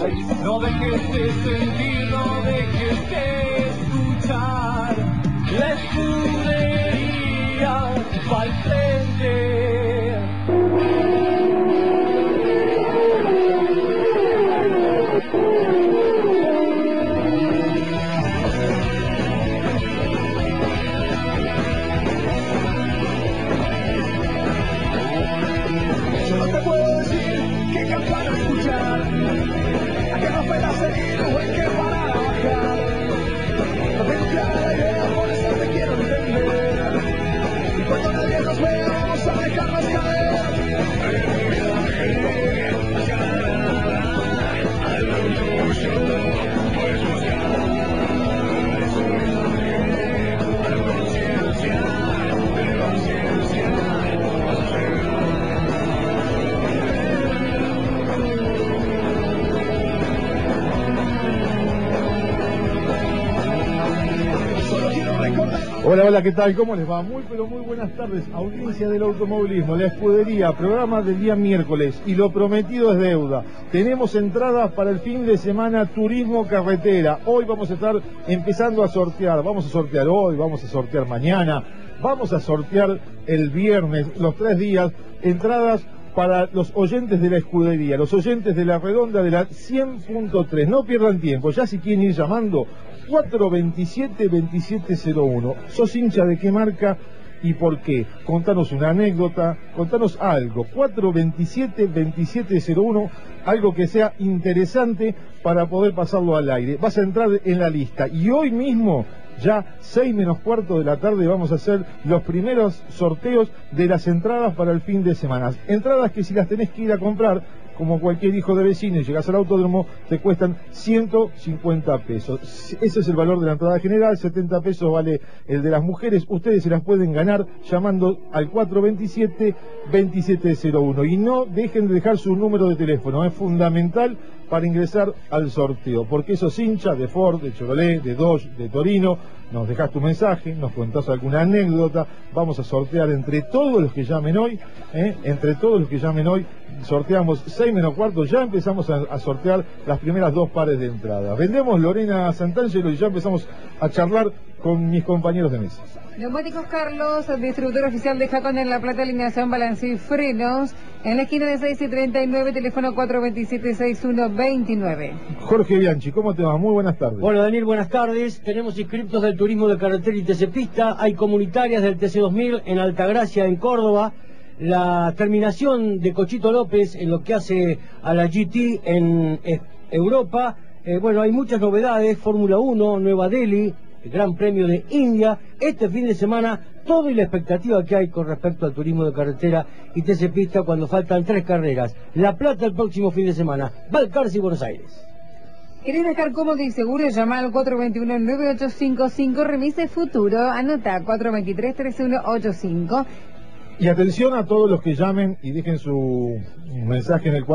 No dejes de sentir, no dejes de escuchar. La escudería va al frente. Yo no te puedo decir qué campana escuchar, a qué novela seguir o en qué parar a bajar. No tengo clara la idea, por eso te quiero entender. Y cuando nadie nos vea, vamos a dejarnos caer. Hola, hola, ¿qué tal? ¿Cómo les va? Muy, pero muy buenas tardes. Audiencia del automovilismo, la escudería, programa del día miércoles. Y lo prometido es deuda. Tenemos entradas para el fin de semana Turismo Carretera. Hoy vamos a estar empezando a sortear. Vamos a sortear hoy, vamos a sortear mañana. Vamos a sortear el viernes, los 3 días, entradas para los oyentes de la escudería, los oyentes de la redonda de la 100.3. No pierdan tiempo, ya si quieren ir llamando, 427-2701. ¿Sos hincha de qué marca y por qué? Contanos una anécdota, contanos algo. 427-2701, algo que sea interesante para poder pasarlo al aire. Vas a entrar en la lista y hoy mismo, ya 6 menos cuarto de la tarde, vamos a hacer los primeros sorteos de las entradas para el fin de semana. Entradas que si las tenés que ir a comprar, como cualquier hijo de vecino, y llegas al autódromo, te cuestan 150 pesos. Ese es el valor de la entrada general, 70 pesos vale el de las mujeres. Ustedes se las pueden ganar llamando al 427-2701. Y no dejen de dejar su número de teléfono, es fundamental para ingresar al sorteo, porque sos hincha de Ford, de Chevrolet, de Dodge, de Torino. Nos dejás tu mensaje, nos contás alguna anécdota, vamos a sortear entre todos los que llamen hoy, sorteamos 6 menos cuarto, ya empezamos a sortear las primeras 2 pares de entrada. Vendemos Lorena Santangelo y ya empezamos a charlar con mis compañeros de mesa. Neumáticos Carlos, distribuidor oficial de Jacón en La Plata, alineación, balanceo y frenos. En la esquina de 6 y 39, teléfono 427-6129. Jorge Bianchi, ¿cómo te va? Muy buenas tardes. Bueno, Daniel, buenas tardes. Tenemos inscriptos del turismo de carretera y TC Pista. Hay comunitarias del TC2000 en Altagracia, en Córdoba. La terminación de Cochito López en lo que hace a la GT en Europa. Bueno, hay muchas novedades. Fórmula 1, Nueva Delhi, el Gran Premio de India. Este fin de semana, todo y la expectativa que hay con respecto al turismo de carretera y TC Pista cuando faltan 3 carreras. La Plata el próximo fin de semana, Balcarce y Buenos Aires. ¿Querés dejar cómodo y seguro? Llama al 421-9855, remise futuro, anota 423-3185. Y atención a todos los que llamen y dejen su mensaje en el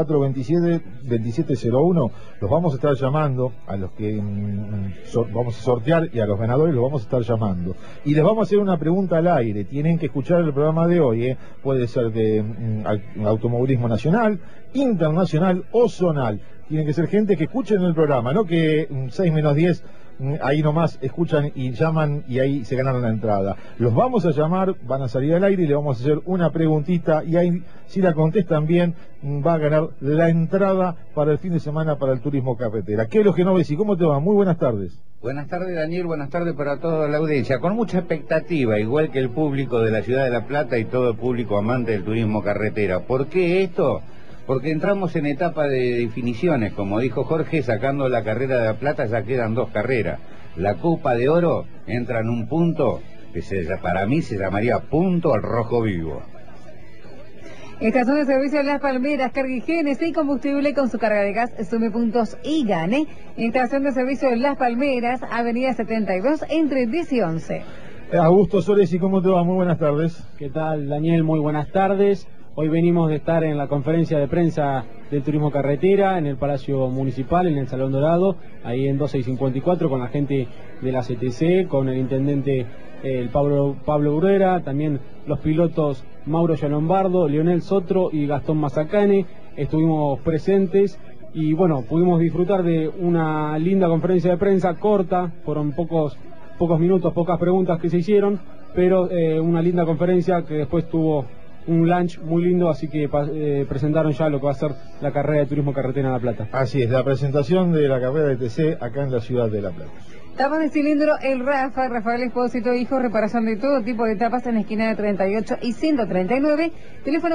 427-2701. Los vamos a estar llamando, a los que vamos a sortear y a los ganadores los vamos a estar llamando. Y les vamos a hacer una pregunta al aire. Tienen que escuchar el programa de hoy, puede ser de automovilismo nacional, internacional o zonal. Tienen que ser gente que escuchen el programa, no que 6 menos 10... ahí nomás escuchan y llaman y ahí se ganaron la entrada. Los vamos a llamar, van a salir al aire y le vamos a hacer una preguntita y ahí, si la contestan bien, va a ganar la entrada para el fin de semana para el turismo carretera. ¿Qué es lo que no ves? ¿Y cómo te va? Muy buenas tardes. Buenas tardes, Daniel, buenas tardes para toda la audiencia. Con mucha expectativa, igual que el público de la ciudad de La Plata y todo el público amante del turismo carretera. ¿Por qué esto? Porque entramos en etapa de definiciones, como dijo Jorge, sacando la carrera de La Plata ya quedan 2 carreras. La Copa de Oro entra en un punto que para mí se llamaría punto al rojo vivo. Estación de servicio Las Palmeras, carga y GNC y combustible con su carga de gas, sume puntos y gane. Estación de servicio Las Palmeras, avenida 72, entre 10 y 11. Augusto Solesi, ¿cómo te va? Muy buenas tardes. ¿Qué tal, Daniel? Muy buenas tardes. Hoy venimos de estar en la conferencia de prensa del turismo carretera en el Palacio Municipal, en el Salón Dorado, ahí en 12 y 54, con la gente de la CTC, con el intendente el Pablo Bruera, también los pilotos Mauro Gianlombardo, Leonel Sotro y Gastón Mazacane. Estuvimos presentes y bueno, pudimos disfrutar de una linda conferencia de prensa corta, fueron pocos minutos, pocas preguntas que se hicieron, pero una linda conferencia que después tuvo un lunch muy lindo, así que presentaron ya lo que va a ser la carrera de turismo carretera en La Plata. Así es, la presentación de la carrera de TC acá en la ciudad de La Plata. Tapas de cilindro El Rafa, Rafael Espósito, hijo, reparación de todo tipo de tapas en la esquina de 38 y 139, teléfono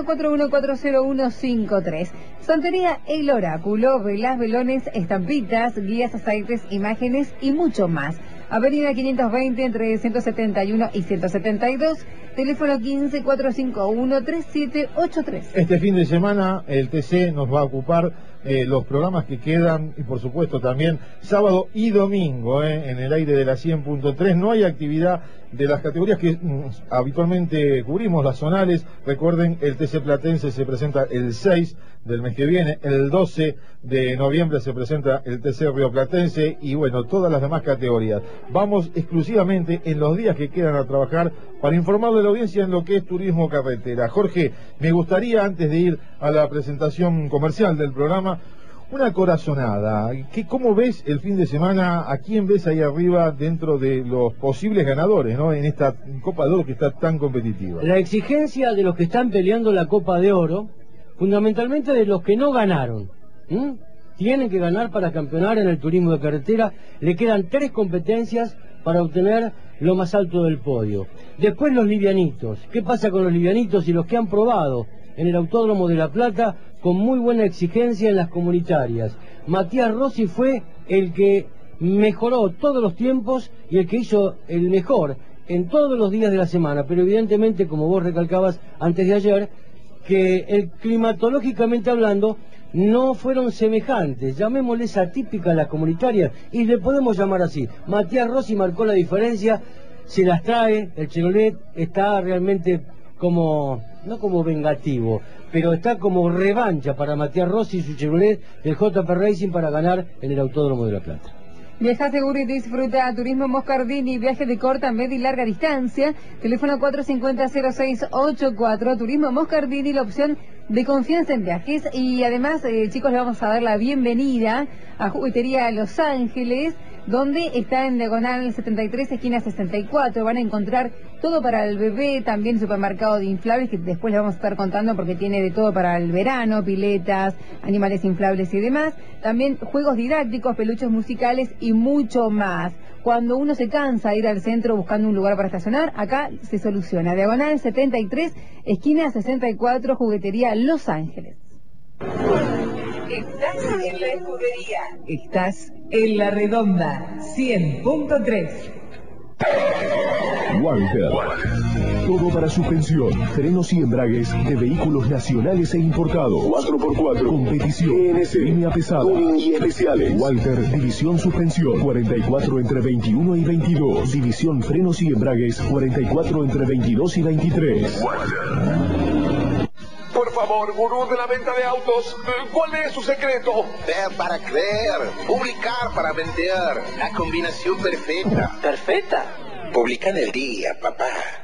4140-153. Santería El Oráculo, velas, velones, estampitas, guías, aceites, imágenes y mucho más. Avenida 520 entre 171 y 172, teléfono 15-451-3783. Este fin de semana el TC nos va a ocupar los programas que quedan y por supuesto también sábado y domingo en el aire de la 100.3. No hay actividad de las categorías que habitualmente cubrimos, las zonales. Recuerden, el TC Platense se presenta el 6 del mes que viene, el 12 de noviembre se presenta el TC Río Platense y bueno, todas las demás categorías. Vamos exclusivamente en los días que quedan a trabajar para informarle a la audiencia en lo que es turismo carretera. Jorge, me gustaría, antes de ir a la presentación comercial del programa, una corazonada. ¿Cómo ves el fin de semana? ¿A quién ves ahí arriba dentro de los posibles ganadores, ¿no?, en esta Copa de Oro que está tan competitiva? La exigencia de los que están peleando la Copa de Oro, fundamentalmente de los que no ganaron. Tienen que ganar para campeonar en el turismo de carretera. Le quedan 3 competencias para obtener lo más alto del podio. Después los livianitos. ¿Qué pasa con los livianitos y los que han probado en el Autódromo de La Plata con muy buena exigencia en las comunitarias? Matías Rossi fue el que mejoró todos los tiempos y el que hizo el mejor en todos los días de la semana, pero evidentemente, como vos recalcabas antes de ayer, que climatológicamente hablando no fueron semejantes, llamémosles atípicas las comunitarias, y le podemos llamar así. Matías Rossi marcó la diferencia, se las trae, el Chevrolet está realmente como, no como vengativo, pero está como revancha para Matías Rossi y su Chevrolet del JP Racing para ganar en el Autódromo de La Plata. Viaja seguro y disfruta. Turismo Moscardini, viaje de corta, media y larga distancia. Teléfono 450-0684. Turismo Moscardini, la opción de confianza en viajes. Y además, chicos, le vamos a dar la bienvenida a Juguetería Los Ángeles, donde está en diagonal 73, esquina 64. Van a encontrar todo para el bebé, también supermercado de inflables, que después les vamos a estar contando porque tiene de todo para el verano, piletas, animales inflables y demás. También juegos didácticos, peluches musicales y mucho más. Cuando uno se cansa de ir al centro buscando un lugar para estacionar, acá se soluciona. Diagonal 73, esquina 64, Juguetería Los Ángeles. Estás en la escudería. Estás en La Redonda 100.3. Walter. Todo para suspensión, frenos y embragues de vehículos nacionales e importados. 4x4, competición, línea pesada, tuning y especiales. Walter, división suspensión, 44 entre 21 y 22. División frenos y embragues, 44 entre 22 y 23. Walter. Por favor, gurú de la venta de autos, ¿cuál es su secreto? Ver para creer, publicar para vender, la combinación perfecta. ¿Perfecta? Publica en el día, papá.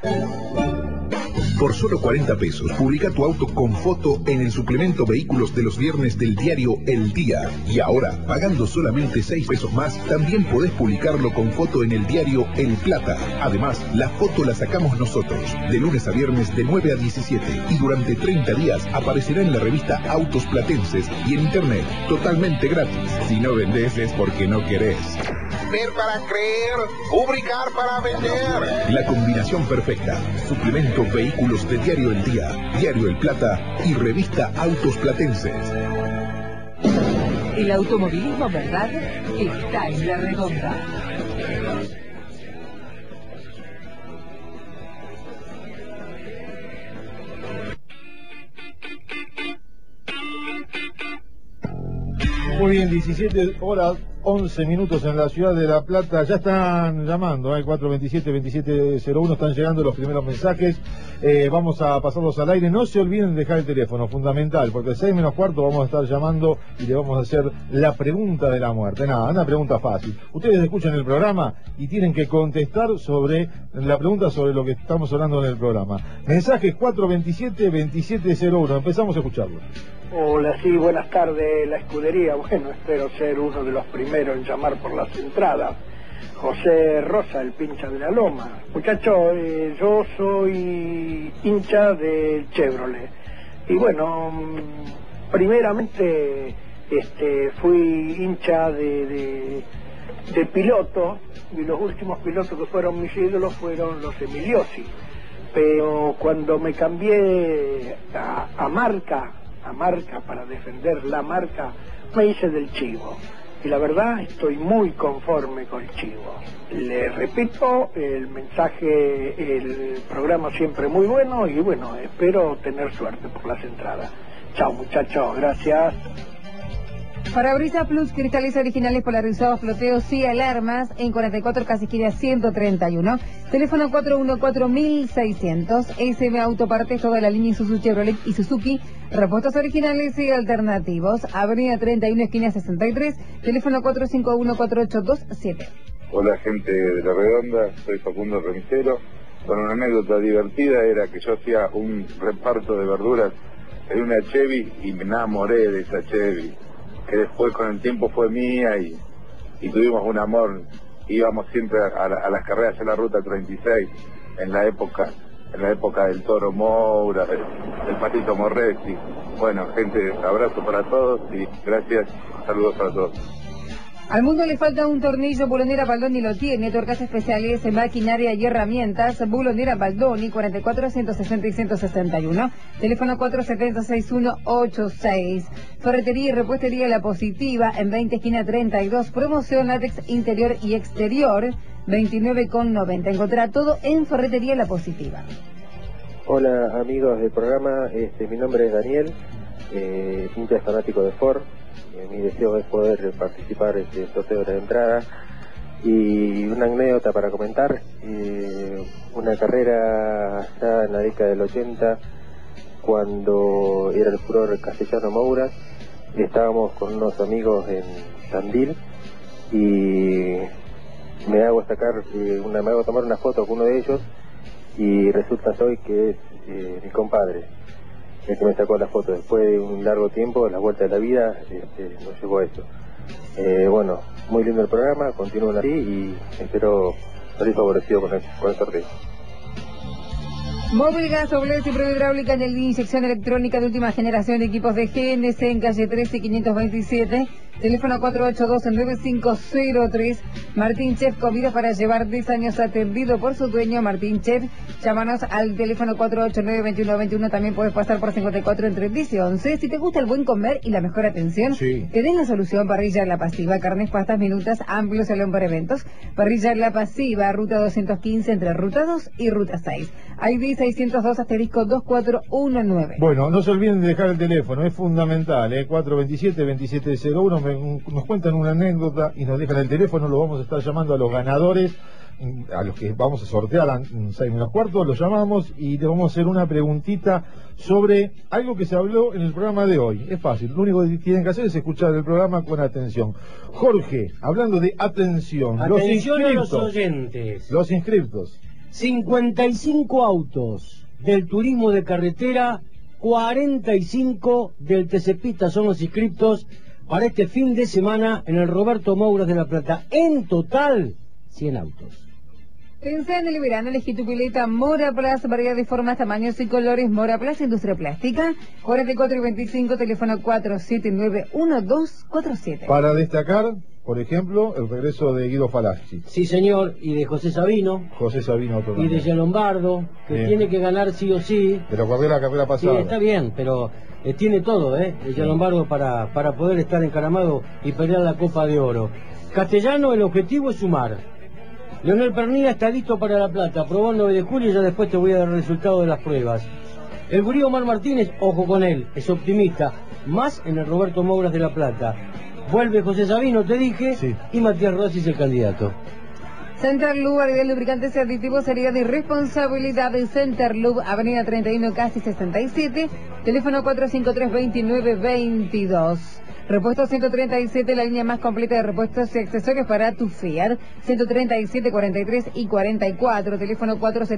Por solo 40 pesos, publica tu auto con foto en el suplemento Vehículos de los viernes del diario El Día. Y ahora, pagando solamente 6 pesos más, también podés publicarlo con foto en el diario El Plata. Además, la foto la sacamos nosotros, de lunes a viernes de 9 a 17. Y durante 30 días aparecerá en la revista Autos Platenses y en internet, totalmente gratis. Si no vendés es porque no querés. Ver para creer, publicar para vender. La combinación perfecta. Suplemento Vehículos de Diario El Día, Diario El Plata y revista Autos Platenses. El automovilismo, ¿verdad? Está en La Redonda. Muy bien, 17 horas 11 minutos en la ciudad de La Plata. Ya están llamando, 427-2701, están llegando los primeros mensajes. Vamos a pasarlos al aire. No se olviden de dejar el teléfono, fundamental, porque a 6 menos cuarto vamos a estar llamando y le vamos a hacer la pregunta de la muerte. Nada, una pregunta fácil. Ustedes escuchan el programa y tienen que contestar sobre la pregunta sobre lo que estamos hablando en el programa. Mensajes 427-2701, empezamos a escucharlo. Hola, sí, buenas tardes, la escudería. Bueno, espero ser uno de los primeros en llamar por las entradas. José Rosa, el pincha de la Loma. Muchachos, yo soy hincha del Chevrolet. Y bueno, primeramente fui hincha de piloto, y los últimos pilotos que fueron mis ídolos fueron los Emiliosi. Pero cuando me cambié a marca para defender la marca, me hice del Chivo. Y la verdad estoy muy conforme con el Chivo. Le repito, el mensaje, el programa siempre muy bueno y bueno, espero tener suerte por las entradas. Chao muchachos, gracias. Parabrisas Plus, cristales originales polarizados, floteos y alarmas en 44 Casiquería 131. Teléfono 414-1600. SM Autopartes, toda la línea Isuzu, Chevrolet y Suzuki. Repuestos originales y alternativos. Avenida 31, esquina 63. Teléfono 451-4827. Hola gente de La Redonda, soy Facundo Remisero. Con una anécdota divertida era que yo hacía un reparto de verduras en una Chevy y me enamoré de esa Chevy, que después con el tiempo fue mía y tuvimos un amor. Íbamos siempre a las carreras en la ruta 36 en la época del Toro Moura, del Patito Morresi. Bueno, gente, abrazo para todos y gracias, saludos para todos. Al mundo le falta un tornillo. Bulonera Baldoni lo tiene. Tuercas especiales en maquinaria y herramientas. Bulonera Baldoni, 44 160 y 161. Teléfono 470-6186. Ferretería y repuestería La Positiva en 20 esquina 32. Promoción látex interior y exterior 29,90. Encontrará todo en Ferretería La Positiva. Hola amigos del programa, mi nombre es Daniel, hincha fanático de Ford. Mi deseo es poder participar en el sorteo de la entrada. Y una anécdota para comentar, una carrera ya en la década del 80, cuando era el furor Castellano Moura, estábamos con unos amigos en Tandil y me hago tomar una foto con uno de ellos y resulta hoy que es mi compadre el que me sacó la foto. Después de un largo tiempo, la vuelta de la vida nos llevó a eso. Bueno, muy lindo el programa, continúen así y espero salir favorecido con el sorteo. Móvil Gas, Oblés y Prueba Hidráulica en el inyección electrónica de última generación de equipos de GNC en calle 13 y 527. Teléfono 482-9503. Martín Chef, comida para llevar 10 años atendido por su dueño Martín Chef. Llámanos al teléfono 489-2121. También puedes pasar por 54 entre 10 y 11. Si te gusta el buen comer y la mejor atención, sí, te den la solución. Parrilla La Pasiva, carnes, pastas, minutas, amplio salón para eventos. Parrilla La Pasiva, ruta 215 entre ruta 2 y ruta 6. ID 602-2419. Bueno, no se olviden de dejar el teléfono, es fundamental, 427-2701. Nos cuentan una anécdota y nos dejan el teléfono, lo vamos a estar llamando a los ganadores, a los que vamos a sortear a 6:15, los llamamos y les vamos a hacer una preguntita sobre algo que se habló en el programa de hoy. Es fácil, lo único que tienen que hacer es escuchar el programa con atención. Jorge, hablando de atención, atención a los oyentes. Los inscriptos. 55 autos del turismo de carretera, 45 del TC son los inscriptos para este fin de semana en el Roberto Mouras de La Plata. En total, 100 autos. Pensá en el verano, elegí tu pileta Mora Plaza, variedad de formas, tamaños y colores. Mora Plaza, industria plástica, 44 y 25, teléfono 479-1247. Para destacar, por ejemplo, el regreso de Guido Falacci. Sí, señor, y de José Sabino. José Sabino, otro y de Gianlombardo, que tiene que ganar sí o sí. Pero corrió la carrera pasada. Sí, está bien, pero tiene todo, Gianlombardo para poder estar encaramado y pelear la Copa de Oro. Castellano, el objetivo es sumar. Leonel Pernilla está listo para La Plata, probó el 9 de julio y ya después te voy a dar el resultado de las pruebas. El gurí Omar Martínez, ojo con él, es optimista, más en el Roberto Mouras de La Plata. Vuelve José Sabino, te dije, sí, y Matías Rossi es el candidato. Centerlub, variedad de lubricantes y aditivos, sería de responsabilidad de Centerlub, avenida 31, casi 67, teléfono 453-2922. Repuesto 137, la línea más completa de repuestos y accesorios para tu Fiat. 137, 43 y 44. Teléfono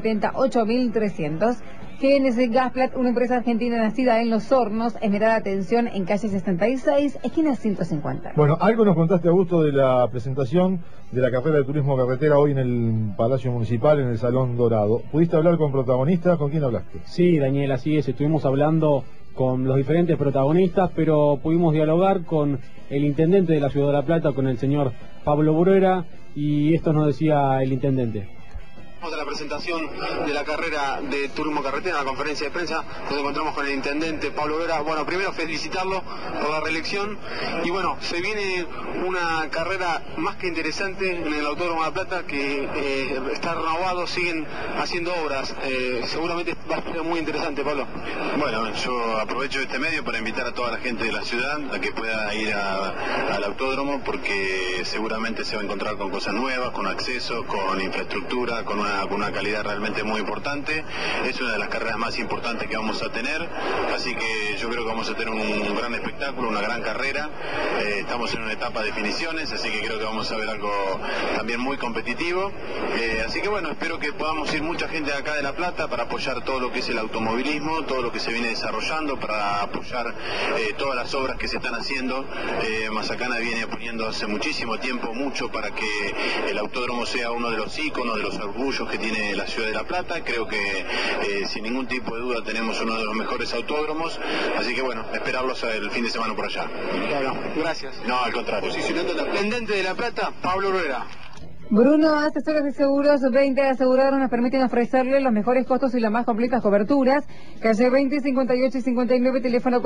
470-8300. GNC Gasplat, una empresa argentina nacida en Los Hornos. Esmerada atención en calle 66, esquina 150. Bueno, algo nos contaste, Augusto, de la presentación de la carrera de turismo carretera hoy en el Palacio Municipal, en el Salón Dorado. ¿Pudiste hablar con protagonistas? ¿Con quién hablaste? Sí, Daniel, así es. Estuvimos hablando con los diferentes protagonistas, pero pudimos dialogar con el intendente de la Ciudad de La Plata, con el señor Pablo Bruera, y esto nos decía el intendente. De la presentación de la carrera de turismo carretera, en la conferencia de prensa, nos encontramos con el intendente Pablo Vera. Bueno, primero felicitarlo por la reelección y bueno, se viene una carrera más que interesante en el Autódromo de La Plata, que está renovado, siguen haciendo obras, seguramente va a ser muy interesante, Pablo. Bueno, yo aprovecho este medio para invitar a toda la gente de la ciudad a que pueda ir al autódromo, porque seguramente se va a encontrar con cosas nuevas, con acceso, con infraestructura, con una calidad realmente muy importante. Es una de las carreras más importantes que vamos a tener, así que yo creo que vamos a tener un gran espectáculo, una gran carrera. Estamos en una etapa de definiciones, así que creo que vamos a ver algo también muy competitivo, así que bueno, espero que podamos ir mucha gente de acá de La Plata para apoyar todo lo que es el automovilismo, todo lo que se viene desarrollando, para apoyar todas las obras que se están haciendo. Mazacana viene poniendo hace muchísimo tiempo mucho para que el autódromo sea uno de los íconos, de los orgullos que tiene la Ciudad de La Plata. Creo que sin ningún tipo de duda tenemos uno de los mejores autódromos, así que bueno, esperarlos el fin de semana por allá. Claro, gracias. No, al contrario. Posicionando al intendente de La Plata, Pablo Bruera. Bruno, asesores de seguros 20 asegurados, nos permiten ofrecerle los mejores costos y las más completas coberturas. Calle 20, 58 y 59, teléfono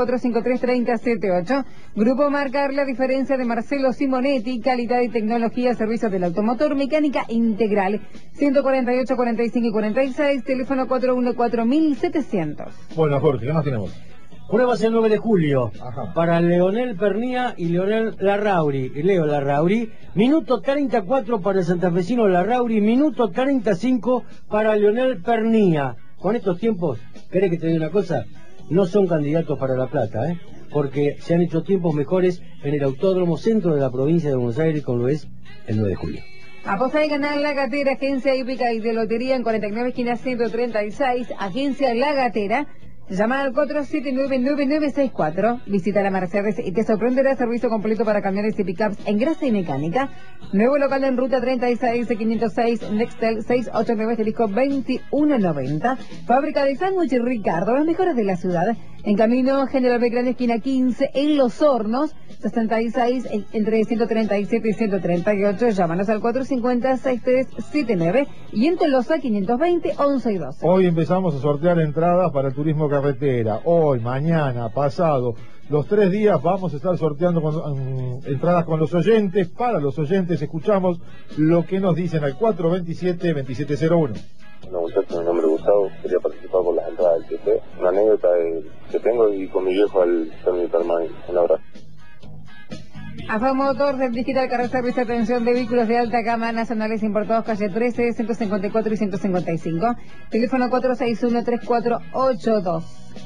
453-3078. Grupo Marcar, la diferencia de Marcelo Simonetti, calidad y tecnología, servicios del automotor, mecánica integral. 148, 45 y 46, teléfono 414-1700. Bueno, Jorge, ¿qué más tenemos? Pruebas el 9 de julio. Ajá. Para Leonel Pernía y Leonel Larrauri. Leo Larrauri. Minuto 34 para el santafesino Larrauri. Minuto 35 para Leonel Pernía. Con estos tiempos, ¿querés que te diga una cosa? No son candidatos para La Plata, porque se han hecho tiempos mejores en el Autódromo Centro de la provincia de Buenos Aires, como lo es el 9 de julio. Aposta y ganar La Gatera, agencia hípica y de lotería en 49 esquina 136, agencia La Gatera. Llama al 479-9964. Visita la Mercedes y te sorprenderá servicio completo para camiones y pickups en grasa y mecánica. Nuevo local en ruta 36 506 Nextel 689 Jalisco 2190. Fábrica de sándwich Ricardo, los mejores de la ciudad. En camino General Belgrano esquina 15 en Los Hornos. 66 entre 137 y 138. Llámanos al 450-6379 y en Tolosa 520 11 y 12. Hoy empezamos a sortear entradas para el turismo carretera. Hoy, mañana, pasado, los 3 días vamos a estar sorteando entradas con los oyentes. Para los oyentes escuchamos lo que nos dicen al 427-2701. Hola muchachos, mi nombre es Gustavo, quería participar por las entradas del TP. Una anécdota que tengo y con mi viejo al ser mi permanente. Un abrazo. AFA Motors, Digital Car Service, atención de vehículos de alta gama nacionales importados, calle 13, 154 y 155. Teléfono 461-3482.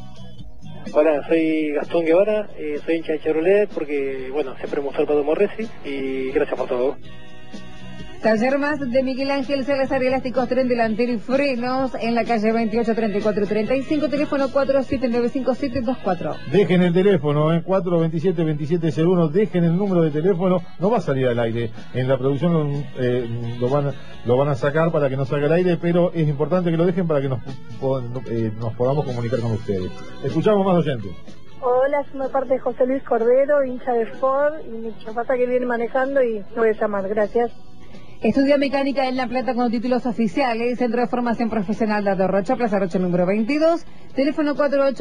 Hola, soy Gastón Guevara, soy hincha de Chevrolet porque, bueno, siempre hemos usado el Morresi y gracias por todo. Taller Más de Miguel Ángel Salazar, elásticos, tren delantero y frenos en la calle 28, 34 y 35, teléfono 4795-724. Dejen el teléfono, 427-2701, dejen el número de teléfono, no va a salir al aire, en la producción lo van a sacar para que no salga al aire, pero es importante que lo dejen para que nos podamos comunicar con ustedes. Escuchamos más oyentes. Hola, soy parte de José Luis Cordero, hincha de Ford, y mi chafata que viene manejando y lo voy a llamar, gracias. Estudia mecánica en La Plata con títulos oficiales, Centro de Formación Profesional de Rocha, Plaza Rocha número 22, teléfono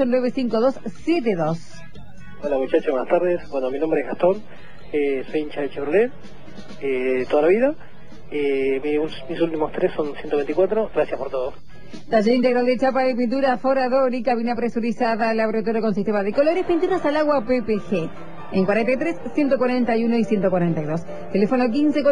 4895272. Hola muchachos, buenas tardes. Bueno, mi nombre es Gastón, soy hincha de Chevrolet toda la vida. Mis últimos 3 son 124, gracias por todo. Taller integral de chapa y pintura, forador y cabina presurizada, laboratorio con sistema de colores, pinturas al agua PPG. En 43, 141 y 142. Teléfono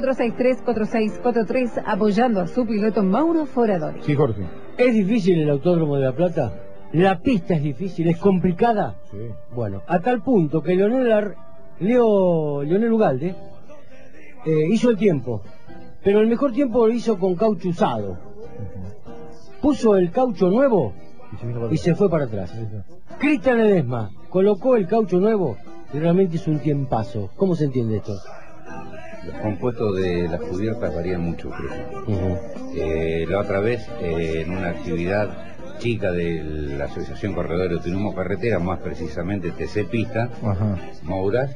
15-463-4643, apoyando a su piloto Mauro Foradori. Sí, Jorge. ¿Es difícil el Autódromo de La Plata? ¿La pista es difícil? ¿Es complicada? Sí. Bueno, a tal punto que Leonel Leonel Ugalde hizo el tiempo, pero el mejor tiempo lo hizo con caucho usado. Puso el caucho nuevo y se fue para atrás. Cristian Ledesma colocó el caucho nuevo y realmente es un tiempazo. ¿Cómo se entiende esto? Los compuestos de las cubiertas varían mucho, creo. La otra vez, en una actividad chica de la Asociación Corredores de Turismo Carretera, más precisamente TC Pista, Mouras,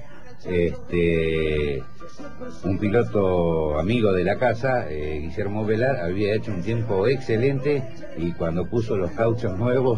un piloto amigo de la casa, Guillermo Velar, había hecho un tiempo excelente y cuando puso los cauchos nuevos,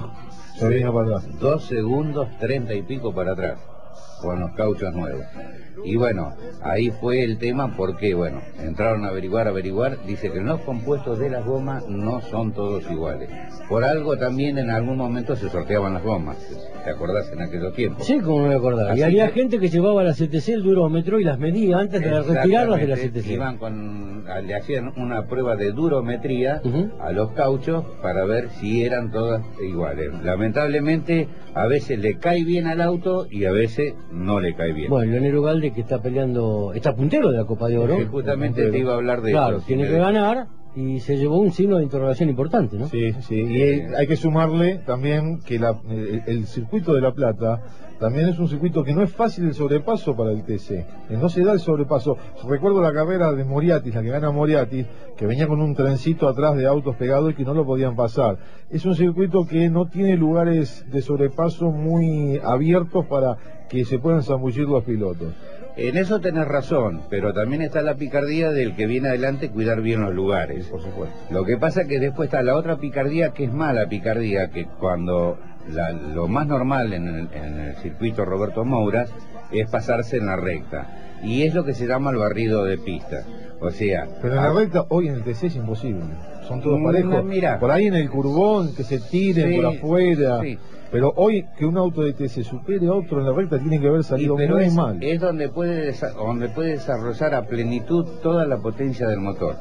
2 segundos 30 y pico para atrás, con los cauchos nuevos. Y bueno, ahí fue el tema porque, bueno, entraron a averiguar, dice que los compuestos de las gomas no son todos iguales. Por algo también en algún momento se sorteaban las gomas, ¿te acordás en aquellos tiempos? Sí, como me acordaba. Así y había que... gente que llevaba a la CTC el durómetro y las medía antes de retirarlas de la CTC. Iban le hacían una prueba de durometría a los cauchos para ver si eran todas iguales. Lamentablemente, a veces le cae bien al auto y a veces no le cae bien. Bueno, Leonel Ugalde, que está peleando, está puntero de la Copa de Oro. Sí, justamente te iba a hablar de eso. Claro, tiene que ganar y se llevó un signo de interrogación importante, ¿no? Sí, sí, y hay que sumarle también que el circuito de La Plata también es un circuito que no es fácil el sobrepaso para el TC, no se da el sobrepaso. Recuerdo la carrera de Moriatis, la que gana Moriatis, que venía con un trencito atrás de autos pegados y que no lo podían pasar. Es un circuito que no tiene lugares de sobrepaso muy abiertos para que se puedan zambullir los pilotos. En eso tenés razón, pero también está la picardía del que viene adelante cuidar bien los lugares. Por supuesto. Lo que pasa es que después está la otra picardía, que es mala picardía, que cuando lo más normal en el circuito Roberto Mouras es pasarse en la recta. Y es lo que se llama el barrido de pista. O sea... Pero en la recta hoy en el TC es imposible. Son todos parejos. Mira, por ahí en el curbón, que se tiren por afuera... Sí. Pero hoy que un auto de TC supere a otro en la recta tiene que haber salido muy mal. Es donde puede desarrollar a plenitud toda la potencia del motor.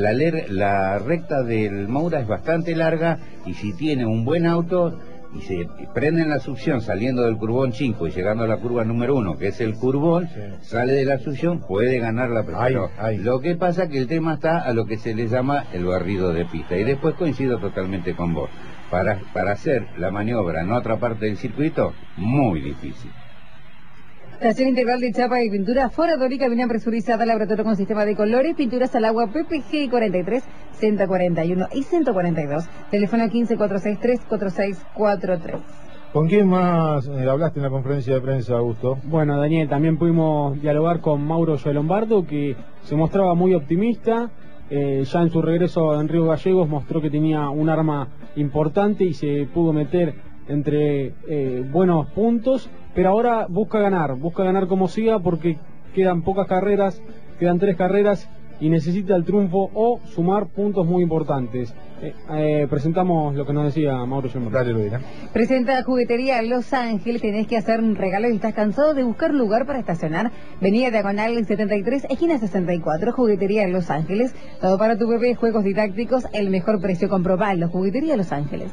La recta del Moura es bastante larga y si tiene un buen auto y se prende en la succión saliendo del curbón 5 y llegando a la curva número 1, que es el curbón, sale de la succión, puede ganar la presión. Lo que pasa es que el tema está a lo que se le llama el barrido de pista. Y después coincido totalmente con vos. Para hacer la maniobra en otra parte del circuito, muy difícil. Estación integral de chapa y pintura, Foradori, cabina presurizada, laboratorio con sistema de colores, pinturas al agua, PPG 43, 141 y 142. Teléfono 15463443. ¿Con quién más hablaste en la conferencia de prensa, Augusto? Bueno, Daniel, también pudimos dialogar con Mauro Lombardo, que se mostraba muy optimista. Ya en su regreso en Río Gallegos mostró que tenía un arma importante y se pudo meter entre buenos puntos, pero ahora busca ganar como siga porque quedan pocas carreras, quedan 3 carreras y necesita el triunfo o sumar puntos muy importantes. Presentamos lo que nos decía Mauro Lombardo. Presenta Juguetería Los Ángeles. Tenés que hacer un regalo y estás cansado de buscar lugar para estacionar. Venía Diagonal 73, esquina 64. Juguetería Los Ángeles. Todo para tu bebé, juegos didácticos, el mejor precio. Comprobalo. Juguetería Los Ángeles.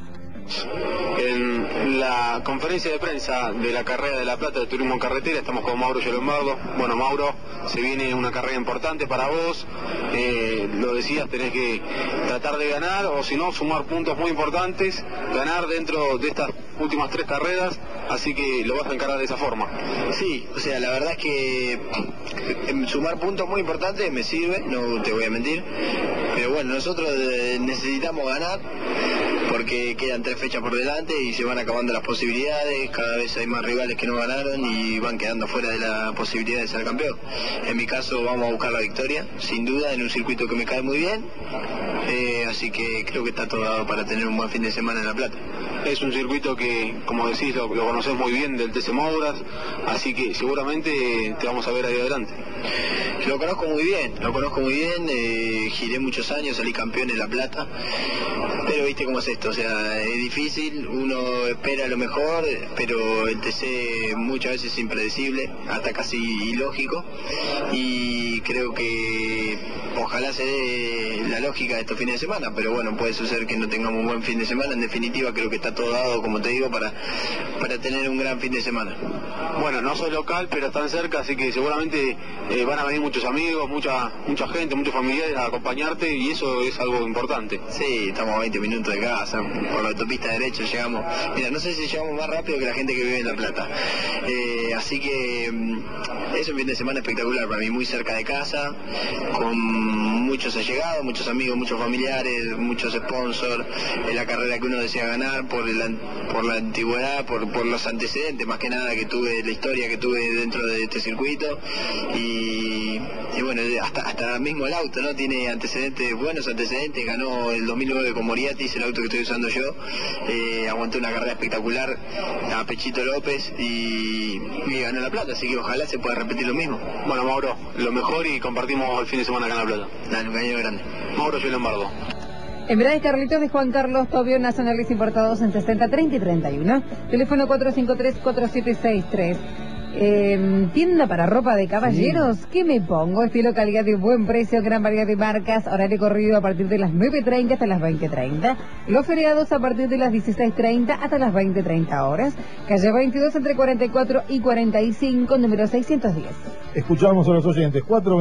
En la conferencia de prensa de la carrera de La Plata de Turismo Carretera estamos con Mauro Lombardo. Bueno, Mauro, se viene una carrera importante para vos, lo decías, tenés que tratar de ganar o si no sumar puntos muy importantes, ganar dentro de estas últimas 3 carreras, así que lo vas a encarar de esa forma. Sí, o sea, la verdad es que sumar puntos muy importantes me sirve, no te voy a mentir, pero bueno, nosotros necesitamos ganar porque quedan 3 fechas por delante y se van acabando las posibilidades, cada vez hay más rivales que no ganaron y van quedando fuera de la posibilidad de ser campeón. En mi caso vamos a buscar la victoria, sin duda, en un circuito que me cae muy bien, así que creo que está todo dado para tener un buen fin de semana en La Plata. Es un circuito que, como decís, lo conocés muy bien del TC Mouras, así que seguramente te vamos a ver ahí adelante. Lo conozco muy bien, giré muchos años, salí campeón en La Plata, pero viste cómo es esto. esto, o sea, es difícil, uno espera lo mejor, pero el TC muchas veces es impredecible, hasta casi ilógico, y creo que ojalá se dé la lógica de estos fines de semana, pero bueno, puede suceder que no tengamos un buen fin de semana. En definitiva, creo que está todo dado, como te digo, para tener un gran fin de semana. Bueno, no soy local, pero están cerca, así que seguramente van a venir muchos amigos, mucha gente, muchos familiares a acompañarte, y eso es algo importante. Sí, estamos a 20 minutos de casa, por la autopista derecha llegamos, mira, no sé si llegamos más rápido que la gente que vive en La Plata, así que es un fin de semana espectacular para mí, muy cerca de casa, con muchos allegados, muchos amigos, muchos familiares, muchos sponsors, en la carrera que uno desea ganar, por la antigüedad, por los antecedentes, más que nada que tuve, la historia que tuve dentro de este circuito, y bueno, hasta mismo el auto, ¿no? Tiene antecedentes, buenos antecedentes, ganó el 2009 con Moriatis, el auto que estoy usando yo, aguantó una carrera espectacular a Pechito López y ganó La Plata, así que ojalá se pueda repetir lo mismo. Bueno, Mauro, lo mejor, y compartimos el fin de semana acá en La Plata. Dale, un cariño grande. Mauro, soy Lombardo. Embrague Carlitos de Juan Carlos Tobio, nacionales importados en 60, 30 y 31. Teléfono 453-4763. Tienda para ropa de caballeros. Sí. ¿Qué me pongo? Estilo, calidad y buen precio, gran variedad de marcas. Horario corrido a partir de las 9:30 hasta las 20:30. Los feriados a partir de las 16:30 hasta las 20:30 horas. Calle 22 entre 44 y 45, número 610. Escuchamos a los oyentes.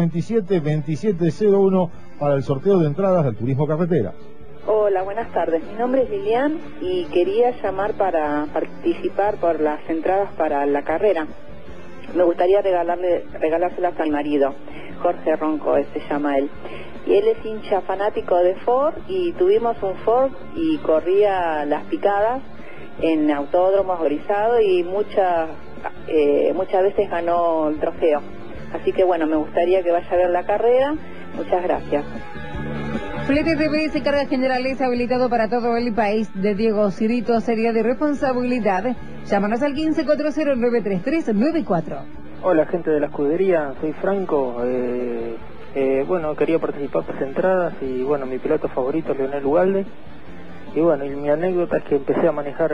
427-2701 para el sorteo de entradas del turismo carretera. Hola, buenas tardes. Mi nombre es Lilian y quería llamar para participar por las entradas para la carrera. Me gustaría regalárselas al marido, Jorge Ronco, se llama él. Y él es hincha fanático de Ford, y tuvimos un Ford y corría las picadas en autódromos Orizado, y muchas veces ganó el trofeo. Así que bueno, me gustaría que vaya a ver la carrera. Muchas gracias. Flete TBS Cargas Generales habilitado para todo el país, de Diego Cirito, sería de responsabilidad. Llámanos al 1540-933-94. Hola, gente de la escudería, soy Franco. Bueno, quería participar por las entradas, y bueno, mi piloto favorito es Leonel Ugalde. Y bueno, y mi anécdota es que empecé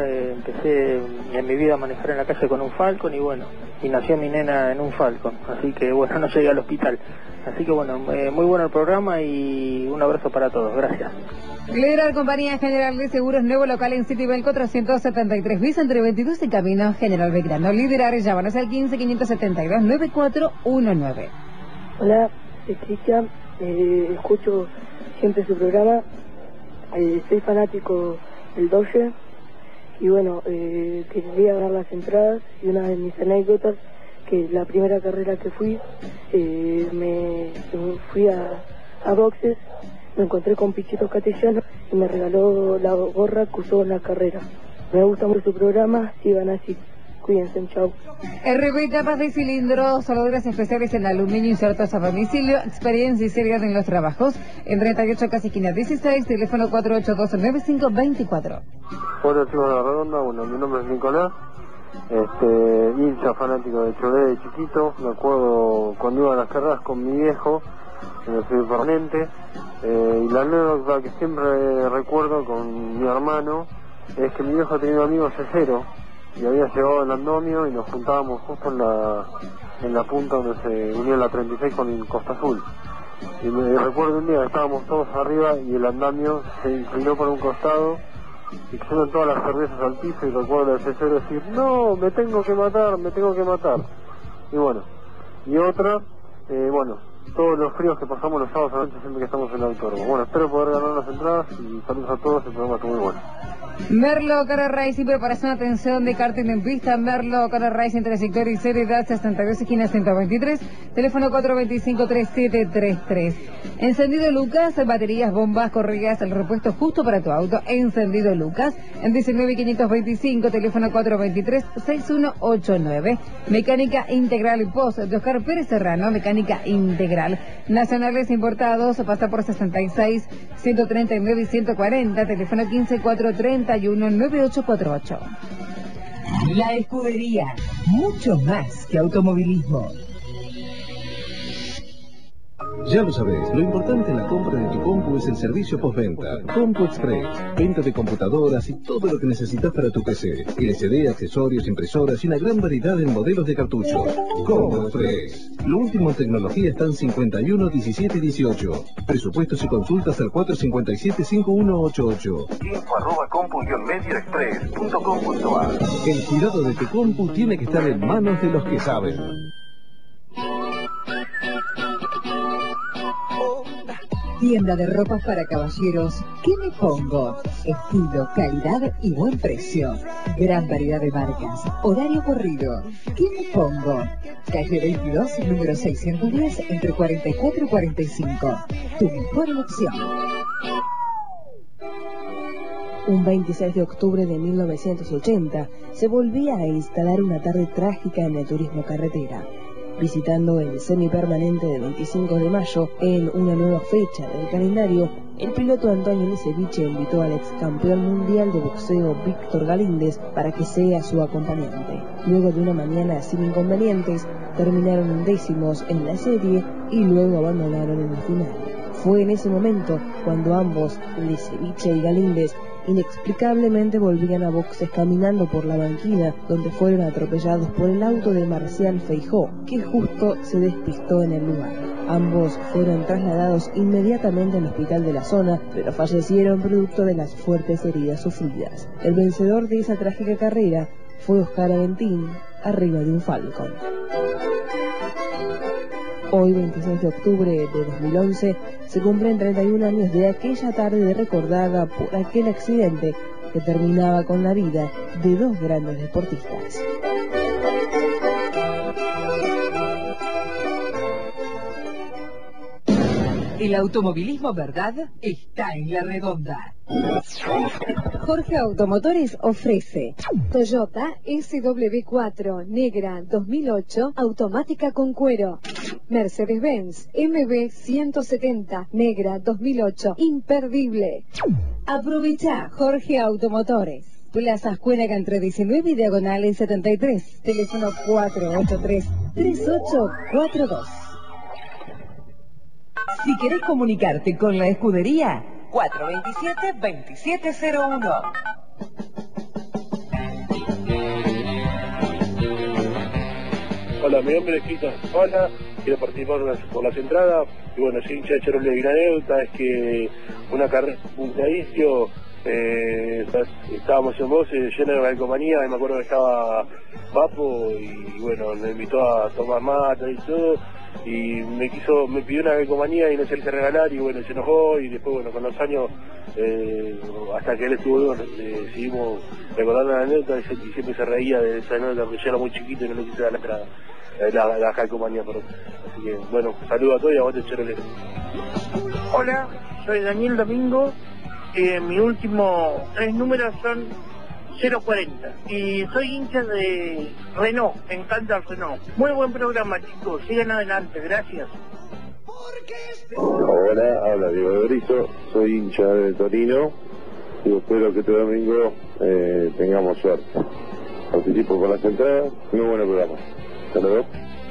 en mi vida a manejar en la calle con un Falcon, y bueno, y nació mi nena en un Falcon, así que bueno, no llegué al hospital. Así que bueno, muy bueno el programa, y un abrazo para todos, gracias. Liderar Compañía General de Seguros, nuevo local en Citibel 473 bis entre 22 y Camino General Belgrano. Liderar, llámanos al 15-572-9419. Hola, soy Cristian, escucho siempre su programa, soy fanático del Dodge, y bueno, quería dar las entradas, y una de mis anécdotas, que la primera carrera que fui, me fui a boxes, me encontré con Pichito Castellano y me regaló la gorra que usó en la carrera. Me gusta mucho su programa, sigan así. Cuídense, chau. RB Tapas de Cilindro, soldaduras especiales en aluminio, insertos a domicilio, experiencia y seriedad en los trabajos. En 38 casi esquina 16, teléfono 482-9524. Hola, chicos de La Redonda. Bueno, mi nombre es Nicolás, hincha fanático de Cholet de chiquito. Me acuerdo cuando iba a las carreras con mi viejo en el Ciudad Permanente, y la anécdota que siempre recuerdo con mi hermano es que mi viejo tenía un amigo cesero y había llegado el andamio, y nos juntábamos justo en la punta donde se unía la 36 con el Costa Azul. Y me recuerdo un día que estábamos todos arriba y el andamio se inclinó por un costado y cayeron todas las cervezas al piso, y recuerdo al cesero decir: no, me tengo que matar. Y bueno, y otra, todos los fríos que pasamos los sábados a la noche siempre que estamos en el autódromo. Bueno, espero poder ganar las entradas, y saludos a todos, el programa está muy bueno. Merlo Car Racing, preparación, atención de karting en pista. Merlo Car Racing, trayectoria y seriedad, 62 esquina 123, teléfono 425-3733. Encendido Lucas, baterías, bombas, correas, el repuesto justo para tu auto. Encendido Lucas, en 19.525, teléfono 423-6189. Mecánica Integral Post de Oscar Pérez Serrano, mecánica integral. Nacionales importados, pasa por 66, 139 y 140, teléfono 15-431-9848. La escudería, mucho más que automovilismo. Ya lo sabés, lo importante en la compra de tu compu es el servicio postventa. Compu Express, venta de computadoras y todo lo que necesitas para tu PC. LCD, accesorios, impresoras y una gran variedad en modelos de cartucho. Compu Express. Lo último en tecnología está en 51 17 18. Presupuestos y consultas al 457-5188. info@compu-medioexpress.com.ar. El cuidado de tu compu tiene que estar en manos de los que saben. Tienda de ropas para caballeros. ¿Qué me pongo? Estilo, calidad y buen precio. Gran variedad de marcas. Horario corrido. ¿Qué me pongo? Calle 22, número 610, entre 44 y 45. Tu mejor elección. Un 26 de octubre de 1980 se volvía a instalar una tarde trágica en el turismo carretera. Visitando el semipermanente de 25 de mayo, en una nueva fecha del calendario, el piloto Antonio Liceviche invitó al ex campeón mundial de boxeo Víctor Galíndez para que sea su acompañante. Luego de una mañana sin inconvenientes, terminaron décimos en la serie y luego abandonaron en el final. Fue en ese momento cuando ambos, Liceviche y Galíndez, inexplicablemente volvían a boxes caminando por la banquina, donde fueron atropellados por el auto de Marcial Feijó, que justo se despistó en el lugar. Ambos fueron trasladados inmediatamente al hospital de la zona, pero fallecieron producto de las fuertes heridas sufridas. El vencedor de esa trágica carrera fue Oscar Aventín, arriba de un Falcon. Hoy, 26 de octubre de 2011, se cumplen 31 años de aquella tarde recordada por aquel accidente que terminaba con la vida de dos grandes deportistas. El automovilismo, ¿verdad? Está en La Redonda. Jorge Automotores ofrece Toyota SW4 negra 2008 automática con cuero, Mercedes-Benz MB 170 negra 2008 imperdible. Aprovecha Jorge Automotores. Plaza Ascuénaga entre 19 y diagonal 73. Teléfono 483-3842. Si querés comunicarte con la escudería, 427-2701. Hola, mi nombre es Cristian Zapala, quiero participar por las entradas. Y bueno, soy hincha de Chevrolet. Y la anécdota es que una carrera un inicio, estábamos en voces llena de calcomanía, y me acuerdo que estaba Papo y bueno, me invitó a tomar mate y todo. Y me pidió una calcomanía y no se le hice regalar, y bueno, se enojó, y después bueno, con los años hasta que él estuvo seguimos recordando la anécdota, y siempre se reía de esa anécdota porque yo era muy chiquito y no le quise dar la calcomanía, perdón. Así que bueno, saludo a todos y aguante Chevrolet. Hola, soy Daniel Domingo, mis últimos 3 números son 040 y soy hincha de Renault, me encanta el Renault. Muy buen programa, chicos, sigan adelante, gracias. Hola, habla Diego de Brito, soy hincha de Torino y espero que este domingo tengamos suerte. Participo por las entradas, muy buen programa. Hasta luego.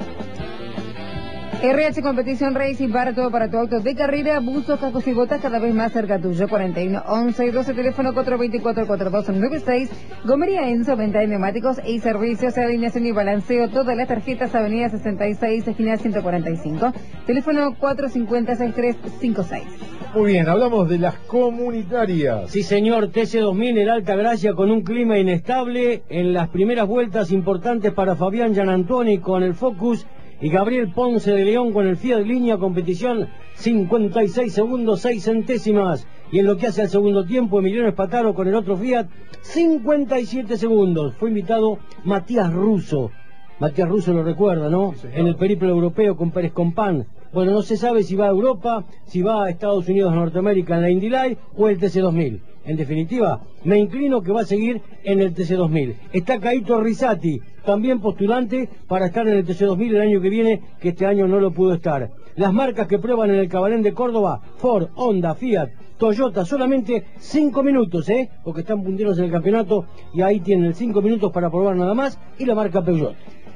RH Competición Racing, para todo, para tu auto de carrera, busos, cascos y botas cada vez más cerca tuyo. 41 11 12, teléfono 424-4296. Gomería Enzo, venta de neumáticos y servicios de alineación y balanceo. Todas las tarjetas, avenida 66, esquina 145. Teléfono 450-6356. Muy bien, hablamos de las comunitarias. Sí, señor, TC2000 en Alta Gracia con un clima inestable. En las primeras vueltas importantes para Fabián Gianantoni con el Focus y Gabriel Ponce de León con el Fiat Línea, competición 56 segundos 6 centésimas. Y en lo que hace al segundo tiempo, Emiliano Espataro con el otro Fiat, 57 segundos. Fue invitado Matías Russo. Matías Russo lo recuerda, ¿no? Sí, en el periplo europeo con Pérez Compán. Bueno, no se sabe si va a Europa, si va a Estados Unidos, Norteamérica en la Indy Light o el TC2000. En definitiva, me inclino que va a seguir en el TC2000. Está Caito Rizzati, también postulante para estar en el TC2000 el año que viene, que este año no lo pudo estar. Las marcas que prueban en el Cabalén de Córdoba: Ford, Honda, Fiat, Toyota, solamente 5 minutos, porque están punteros en el campeonato y ahí tienen 5 minutos para probar nada más, y la marca Peugeot.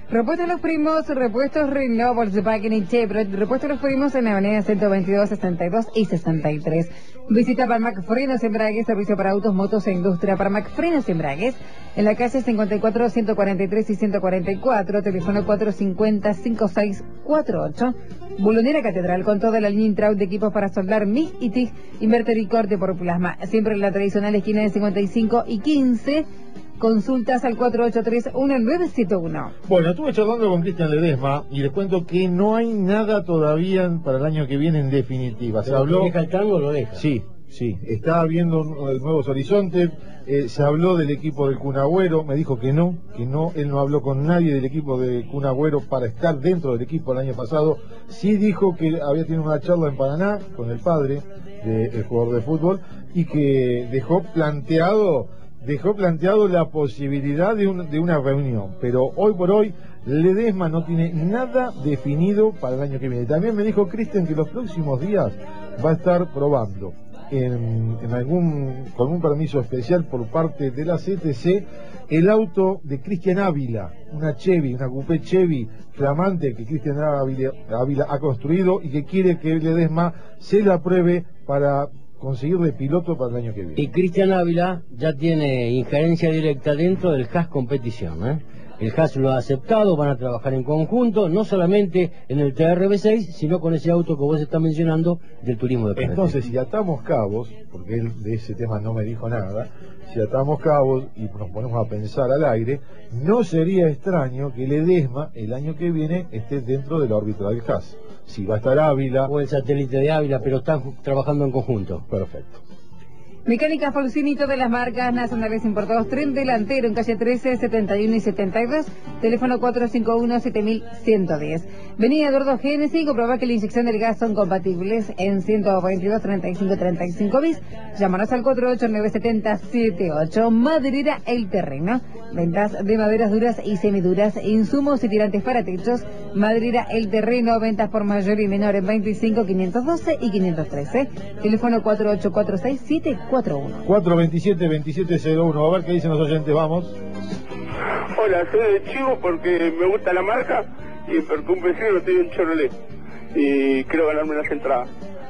Repuestos Los Primos, repuestos Renault, Volkswagen y Chevrolet. Repuestos Los Primos en la avenida 122, 62 y 63. Visita Parmac Frenos Embragues, servicio para autos, motos e industria. Parmac Frenos Embragues, en la calle 54, 143 y 144, teléfono 450-5648. Bulonera Catedral, con toda la línea Intraut de equipos para soldar MIG y TIG, inverter y corte por plasma. Siempre en la tradicional esquina de 55 y 15. Consultas al 483-1971. Bueno, estuve charlando con Cristian Ledesma y les cuento que no hay nada todavía para el año que viene en definitiva. Se habló... ¿Deja el tango o lo deja? Sí, está viendo nuevos horizontes. Se habló del equipo del Kun Agüero, me dijo que no, él no habló con nadie del equipo de Kun Agüero para estar dentro del equipo el año pasado. Sí dijo que había tenido una charla en Paraná con el padre del jugador de fútbol y que dejó planteado la posibilidad de una reunión, pero hoy por hoy Ledesma no tiene nada definido para el año que viene. También me dijo Cristian que los próximos días va a estar probando con un permiso especial por parte de la CTC el auto de Cristian Ávila, una coupé Chevy flamante que Cristian Ávila ha construido y que quiere que Ledesma se la pruebe para conseguir de piloto para el año que viene. Y Cristian Ávila ya tiene injerencia directa dentro del Haas Competición, El Haas lo ha aceptado, van a trabajar en conjunto, no solamente en el TRB6, sino con ese auto que vos estás mencionando del turismo de carretera. Entonces, si atamos cabos, porque él de ese tema no me dijo nada, si atamos cabos y nos ponemos a pensar al aire, no sería extraño que Ledesma el año que viene esté dentro de la órbita del Haas. Si va a estar Ávila o el satélite de Ávila, pero están trabajando en conjunto. Perfecto. Mecánica Falcini, todas las marcas nacionales importados, tren delantero en calle 13, 71 y 72, teléfono 451-7110. Venida Eduardo Génesis, comprobar que la inyección del gas son compatibles en 122-35-35 bis. Llámanos al 489-7078. Maderera El Terreno. Ventas de maderas duras y semiduras, insumos y tirantes para techos. Maderera El Terreno, ventas por mayor y menor en 25, 512 y 513. Teléfono 4846-741. 427-2701. A ver qué dicen los oyentes, vamos. Hola, soy de Chivo porque me gusta la marca y porque un vecino tiene un Chevrolet y quiero ganarme las entradas.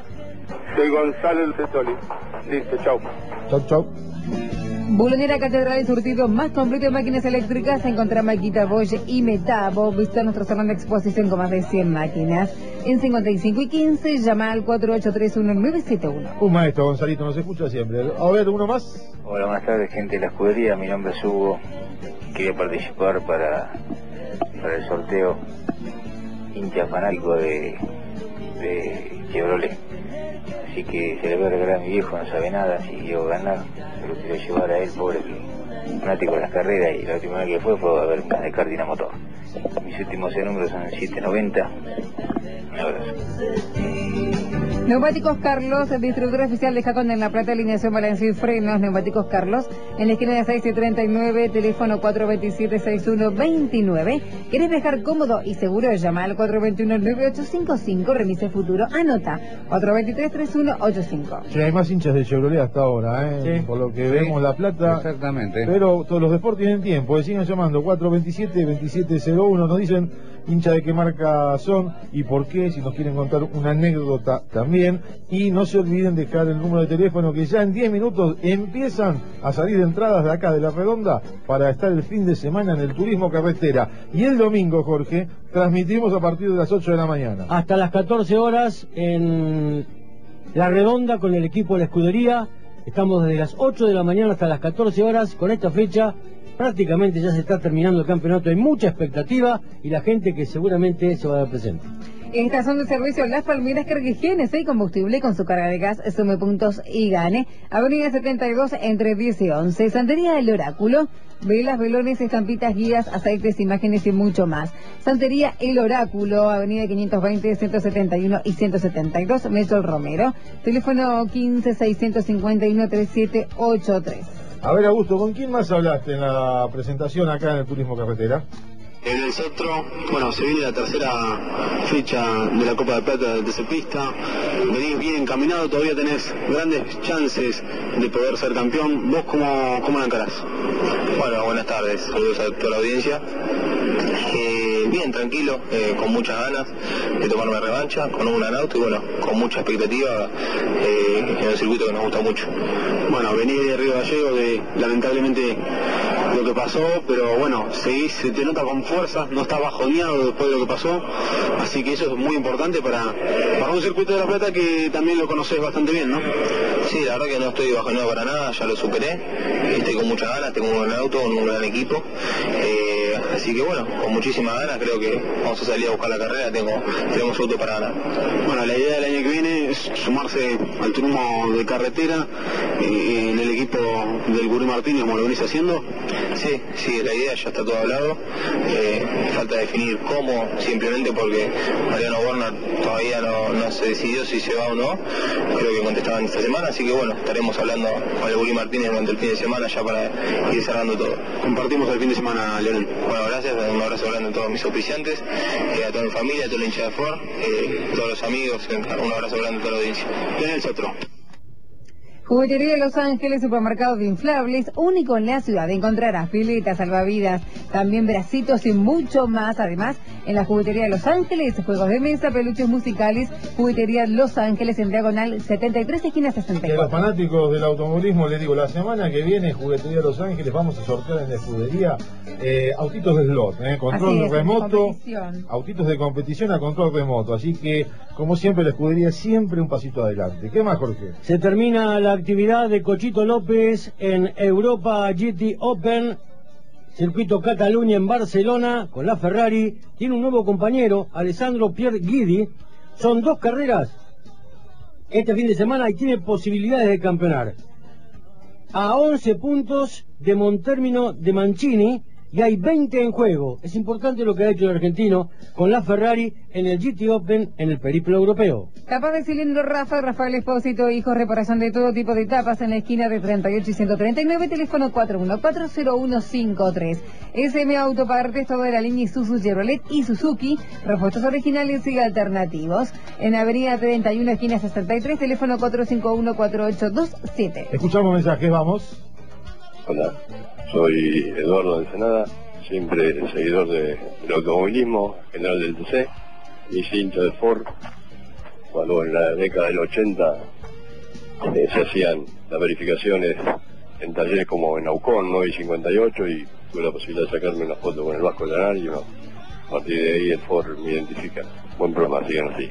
Soy Gonzalo Lucetoli. Listo, chau. Chau. Bulonera Catedral, surtido más completo de máquinas eléctricas. Encontrá Maquita Bosch y Metabo. Visita nuestro salón de exposición con más de 100 máquinas. En 55 y 15, llama al 483-1971. Un maestro, Gonzalito, nos escucha siempre. A ver, uno más. Hola, buenas tardes, gente de la escudería. Mi nombre es Hugo. Quería participar para el sorteo hincha fanático de Chevrolet. Así que se le va a regalar a mi viejo, no sabe nada. Si yo ganar, se lo quiero llevar a él, pobre fanático de las carreras. Y la última vez que fue a ver un Canecar Dinamotor. Mis últimos números son 790. Un abrazo. Neumáticos Carlos, distribuidor oficial de Jacón en La Plata, alineación, balanceo y frenos. Neumáticos Carlos, en la esquina de 6 y 39, teléfono 427-6129. ¿Querés viajar cómodo y seguro? Llama al 421-9855, remise futuro. Anota, 423-3185. Sí, hay más hinchas de Chevrolet hasta ahora, Sí. Por lo que vemos La Plata. Exactamente. Pero todos los deportes tienen tiempo, sigan llamando 427-2701, nos dicen hincha de qué marca son y por qué, si nos quieren contar una anécdota también. Y no se olviden dejar el número de teléfono, que ya en 10 minutos empiezan a salir entradas de acá de La Redonda para estar el fin de semana en el turismo carretera. Y el domingo, Jorge, transmitimos a partir de las 8 de la mañana. Hasta las 14 horas en La Redonda con el equipo de la escudería. Estamos desde las 8 de la mañana hasta las 14 horas con esta fecha. Prácticamente ya se está terminando el campeonato, hay mucha expectativa y la gente que seguramente se va a dar presente. Estación de servicio Las Palmeras, carga GNC y combustible con su carga de gas, sume puntos y gane. Avenida 72 entre 10 y 11. Santería El Oráculo. Velas, velones, estampitas, guías, aceites, imágenes y mucho más. Santería El Oráculo, avenida 520, 171 y 172, Metro El Romero. Teléfono 15-651-3783. A ver, Augusto, ¿con quién más hablaste en la presentación acá en el Turismo Carretera? En el centro, bueno, se viene la tercera fecha de la Copa de Plata del TC Pista. Venís bien encaminado, todavía tenés grandes chances de poder ser campeón. ¿Vos cómo la encarás? Bueno, buenas tardes, saludos a toda la audiencia. bien, tranquilo, con muchas ganas de tomarme revancha, con un gran auto y bueno, con mucha expectativa en el circuito que nos gusta mucho. Bueno, venís de Río Gallegos, lamentablemente lo que pasó, pero bueno, se te nota con fuerza, no estás bajoneado después de lo que pasó, así que eso es muy importante para un circuito de La Plata que también lo conoces bastante bien, ¿no? Sí, la verdad que no estoy bajoneado para nada, ya lo superé, estoy con muchas ganas, tengo un gran auto, un gran equipo, así que bueno, con muchísimas ganas creo que vamos a salir a buscar la carrera, tenemos auto para ganar. Bueno, la idea del año que viene es sumarse al turismo de carretera en el equipo del Gurí Martínez, como lo venís haciendo. Sí, la idea ya está todo hablado, falta definir cómo, simplemente porque Mariano Borna todavía no se decidió si se va o no, creo que contestaban esta semana, así que bueno, estaremos hablando con el Gurí Martínez durante el fin de semana ya para ir cerrando todo. Compartimos el fin de semana, Leonel. Bueno, gracias, un abrazo grande a todos mis auspiciantes, a toda mi familia, a toda la hinchada de Ford, a todos los amigos, un abrazo grande a toda la audiencia. Leonel Sotro. Juguetería Los Ángeles, supermercado de inflables, único en la ciudad. Encontrarás piletas, salvavidas, también bracitos y mucho más. Además, en la Juguetería de Los Ángeles, juegos de mesa, peluches musicales. Juguetería Los Ángeles en diagonal 73, esquina 64. Y a los fanáticos del automovilismo les digo, la semana que viene, Juguetería Los Ángeles, vamos a sortear en la escudería autitos de slot, control remoto, autitos de competición a control remoto. Así que, como siempre, la escudería siempre un pasito adelante. ¿Qué más, Jorge? Se termina la actividad de Cochito López en Europa GT Open, circuito Cataluña en Barcelona, con la Ferrari. Tiene un nuevo compañero, Alessandro Pierre Guidi. Son 2 carreras este fin de semana y tiene posibilidades de campeonar. A 11 puntos de Montérmino de Mancini y hay 20 en juego. Es importante lo que ha hecho el argentino con la Ferrari en el GT Open en el periplo europeo. Tapa de cilindro Rafael Espósito, hijos, reparación de todo tipo de tapas en la esquina de 38 y 139, teléfono 4140153. SM Autopartes, toda la línea Isuzu, Chevrolet y Suzuki, repuestos originales y alternativos. En avenida 31, esquina 63, teléfono 4514827. Escuchamos mensajes, vamos. Hola, soy Eduardo de Ensenada, siempre seguidor del automovilismo, general del TC, y hincha de Ford. Cuando en la década del 80 se hacían las verificaciones en talleres como en Aucón, 9 y 58, y tuve la posibilidad de sacarme una foto con el Vasco Lanar y a partir de ahí el Ford me identifica. Buen programa, sigan así.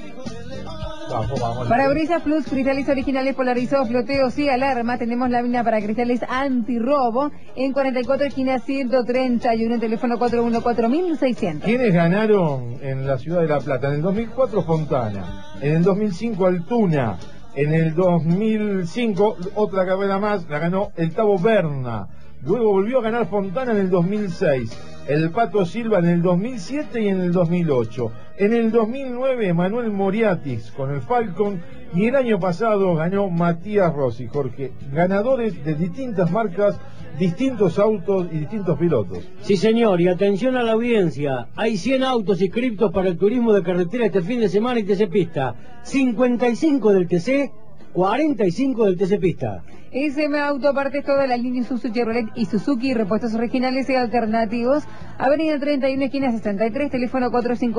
Parabrisas Plus, cristales originales polarizados, floteos y alarma. Tenemos lámina para cristales antirrobo en 44, esquina 131, teléfono 414-1600. ¿Quiénes ganaron en la ciudad de La Plata? En el 2004 Fontana, en el 2005 Altuna, en el 2005 otra carrera más, la ganó el Tavo Berna. Luego volvió a ganar Fontana en el 2006, el Pato Silva en el 2007 y en el 2008. En el 2009 Manuel Moriatis con el Falcon y el año pasado ganó Matías Rossi. Jorge, ganadores de distintas marcas, distintos autos y distintos pilotos. Sí, señor, y atención a la audiencia. Hay 100 autos inscriptos para el turismo de carretera este fin de semana y TC Pista. 55 del TC, 45 del TC Pista. SM Autopartes, toda la línea Isuzu, Chevrolet y Suzuki, repuestos originales y alternativos. Avenida 31, esquina 63, teléfono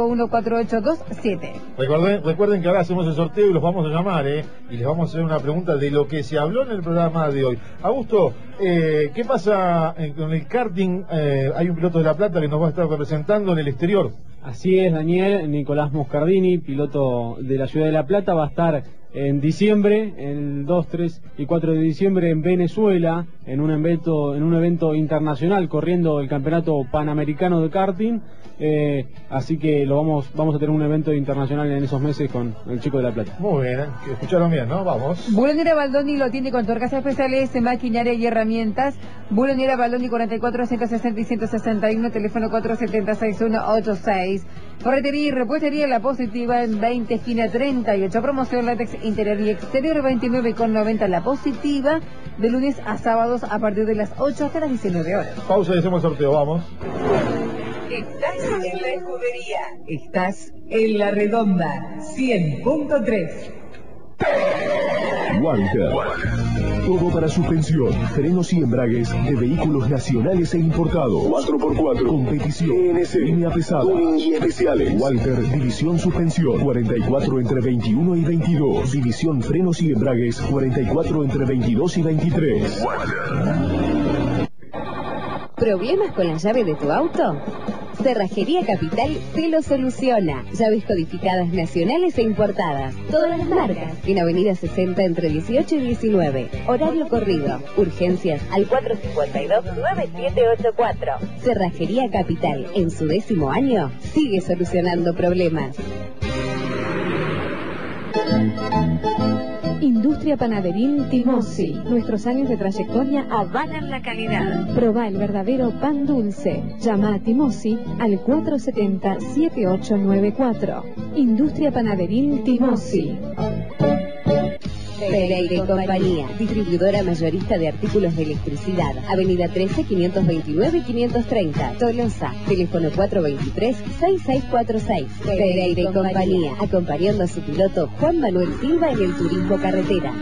4514827. Recuerden que ahora hacemos el sorteo y los vamos a llamar, y les vamos a hacer una pregunta de lo que se habló en el programa de hoy. Augusto, ¿qué pasa con el karting? Hay un piloto de La Plata que nos va a estar representando en el exterior. Así es, Daniel. Nicolás Moscardini, piloto de la ciudad de La Plata, va a estar en diciembre, el 2, 3 y 4 de diciembre en Venezuela, en un evento internacional, corriendo el campeonato panamericano de karting. Así que vamos a tener un evento internacional en esos meses con el chico de La Plata. Muy bien, escucharon bien, ¿no? Vamos. Bulonera Baldoni lo atiende con tuercas especiales, maquinaria y herramientas. Bulonera Baldoni 44 160 y 161, teléfono 470-6186. Ferretería y repuestería La Positiva en 20, esquina 38. Promoción látex interior y exterior 29,90 La Positiva, de lunes a sábados a partir de las 8 hasta las 19 horas. Pausa y hacemos el sorteo, vamos. Estás en la escudería. Estás en la redonda 100.3. Walter. Todo para suspensión, frenos y embragues de vehículos nacionales e importados. 4x4, competición, TNC, línea pesada, tuning y especiales. Walter, división suspensión, 44 entre 21 y 22. División frenos y embragues, 44 entre 22 y 23. ¿Problemas con la llave de tu auto? Cerrajería Capital te lo soluciona. Llaves codificadas nacionales e importadas. Todas las marcas. En Avenida 60 entre 18 y 19. Horario corrido. Urgencias al 452-9784. Cerrajería Capital. En su 10º año, sigue solucionando problemas. Industria Panaderil Timosi. Nuestros años de trayectoria avalan la calidad. Proba el verdadero pan dulce. Llama a Timosi al 470-7894. Industria Panaderil Timosi. Pereira y Compañía, distribuidora mayorista de artículos de electricidad. Avenida 13, 529 y 530. Tolosa, teléfono 423-6646. Pereira y Compañía, acompañando a su piloto Juan Manuel Silva en el turismo carretera.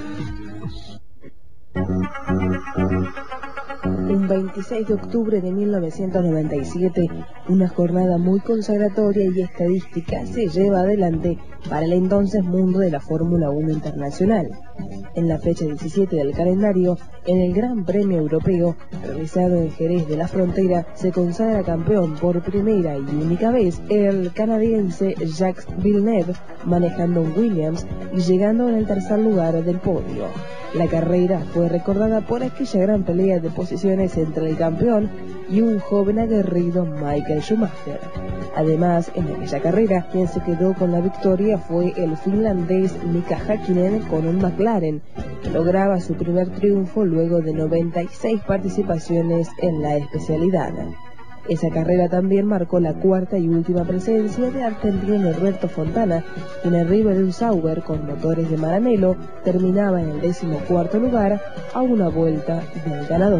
Un 26 de octubre de 1997, una jornada muy consagratoria y estadística se lleva adelante para el entonces mundo de la Fórmula 1 internacional. En la fecha 17 del calendario, en el Gran Premio Europeo, realizado en Jerez de la Frontera, se consagra campeón por primera y única vez el canadiense Jacques Villeneuve, manejando un Williams y llegando en el tercer lugar del podio. La carrera fue recordada por aquella gran pelea de posiciones entre el campeón y un joven aguerrido Michael Schumacher. Además, en aquella carrera, quien se quedó con la victoria fue el finlandés Mika Häkkinen con un McLaren, que lograba su primer triunfo luego de 96 participaciones en la especialidad. Esa carrera también marcó la cuarta y última presencia de argentino Norberto Fontana, quien arriba de un Sauber con motores de Maranello terminaba en el 14º lugar a una vuelta del ganador.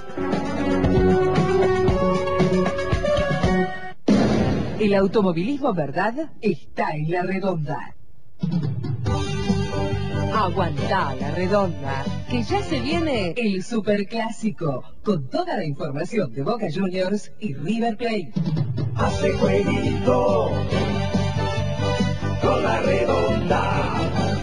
El automovilismo, ¿verdad? Está en La Redonda. Aguantá La Redonda, que ya se viene el Superclásico, con toda la información de Boca Juniors y River Plate. Hace jueguito con La Redonda.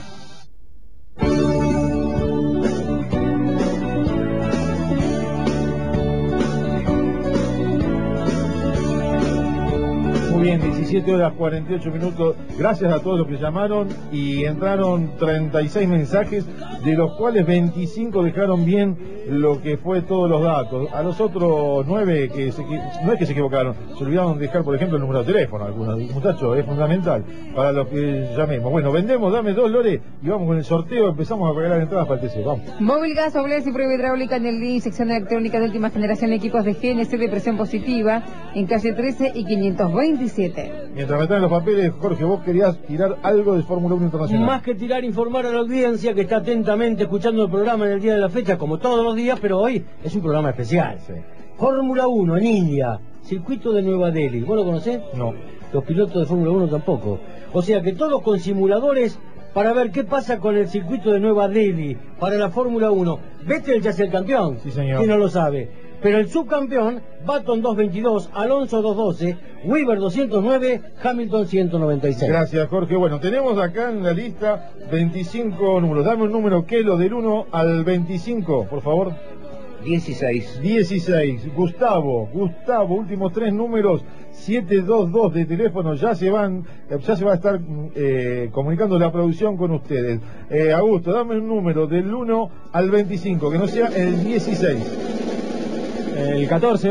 Muy bien, 17 horas 48 minutos. Gracias a todos los que llamaron y entraron 36 mensajes, de los cuales 25 dejaron bien lo que fue todos los datos. A los otros 9 no es que se equivocaron, se olvidaron de dejar, por ejemplo, el número de teléfono. Algunos muchachos, es fundamental para los que llamemos. Bueno, vendemos, dame 2, Lore, y vamos con el sorteo. Empezamos a regalar entradas para el TC. Vamos. Móvil gas, Oblés y prueba hidráulica en el DIN, sección electrónica de última generación, equipos de GNC de presión positiva, en calle 13 y 527. Mientras me traen los papeles, Jorge, vos querías tirar algo de Fórmula 1 Internacional. Más que tirar, informar a la audiencia que está atentamente escuchando el programa en el día de la fecha, como todos los días, pero hoy es un programa especial. Sí. Fórmula 1 en India, circuito de Nueva Delhi. ¿Vos lo conocés? No. Los pilotos de Fórmula 1 tampoco. O sea que todos con simuladores para ver qué pasa con el circuito de Nueva Delhi para la Fórmula 1. Vettel ya es el campeón. Sí, señor. ¿Quién no lo sabe? Pero el subcampeón, Button 222, Alonso 212, Weaver 209, Hamilton 196. Gracias, Jorge. Bueno, tenemos acá en la lista 25 números. Dame un número, Kelo, del 1 al 25, por favor. 16. 16. Gustavo, últimos 3 números, 722 de teléfono, ya se va a estar comunicando la producción con ustedes. Augusto, dame un número del 1 al 25, que no sea el 16. El 14.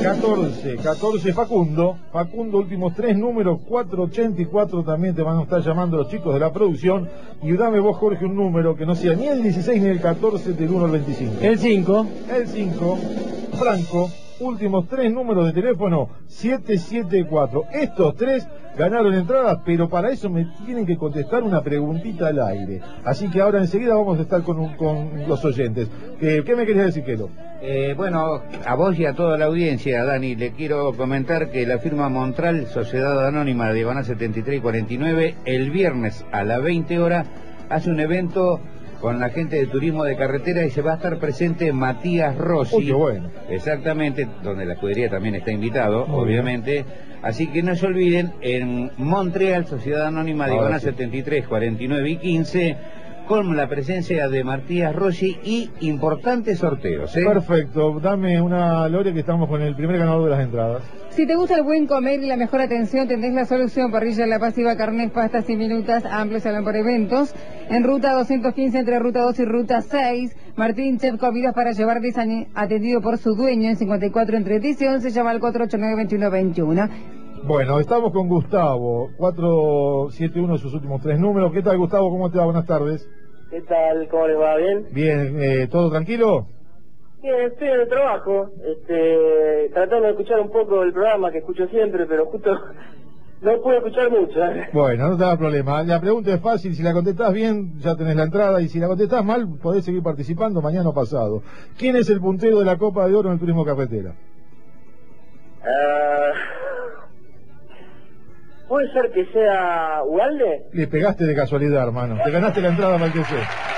14, Facundo, últimos 3 números, 484, también te van a estar llamando los chicos de la producción. Y dame vos, Jorge, un número que no sea ni el 16 ni el 14, del 1 al 25. El 5. Franco, últimos 3 números de teléfono, 774. Estos 3 ganaron entradas, pero para eso me tienen que contestar una preguntita al aire. Así que ahora enseguida vamos a estar con los oyentes. ¿Qué me querías decir, Kelo? Bueno, a vos y a toda la audiencia, Dani, le quiero comentar que la firma Montral, Sociedad Anónima de Diagonal 73 y 49, el viernes a las 20 horas, hace un evento con la gente de turismo de carretera y se va a estar presente Matías Rossi. Uy, qué bueno. Exactamente, donde la escudería también está invitado, obviamente. Así que no se olviden, en Montreal, Sociedad Anónima Diagonal 73, 49 y 15, con la presencia de Matías Rossi y importantes sorteos. Perfecto, dame una, Lore, que estamos con el primer ganador de las entradas. Si te gusta el buen comer y la mejor atención, tendrás la solución Parrilla La Pasiva, carnes, pastas y minutas, amplio salón por eventos. En ruta 215 entre ruta 2 y ruta 6, Martín Chef Comidas para llevar, atendido por su dueño en 54 entre 10 y 11, llama al 489-2121. Bueno, estamos con Gustavo, 471 sus últimos 3 números. ¿Qué tal, Gustavo? ¿Cómo te va? Buenas tardes. ¿Qué tal? ¿Cómo les va? ¿Bien? Bien, ¿todo tranquilo? Bien, estoy en el trabajo, tratando de escuchar un poco el programa que escucho siempre, pero justo no puedo escuchar mucho. Bueno, no te da problema. La pregunta es fácil, si la contestás bien ya tenés la entrada, y si la contestás mal podés seguir participando mañana o pasado. ¿Quién es el puntero de la Copa de Oro en el turismo carretera? ¿Puede ser que sea Ugalde? Le pegaste de casualidad, hermano. Te ganaste la entrada para el TC.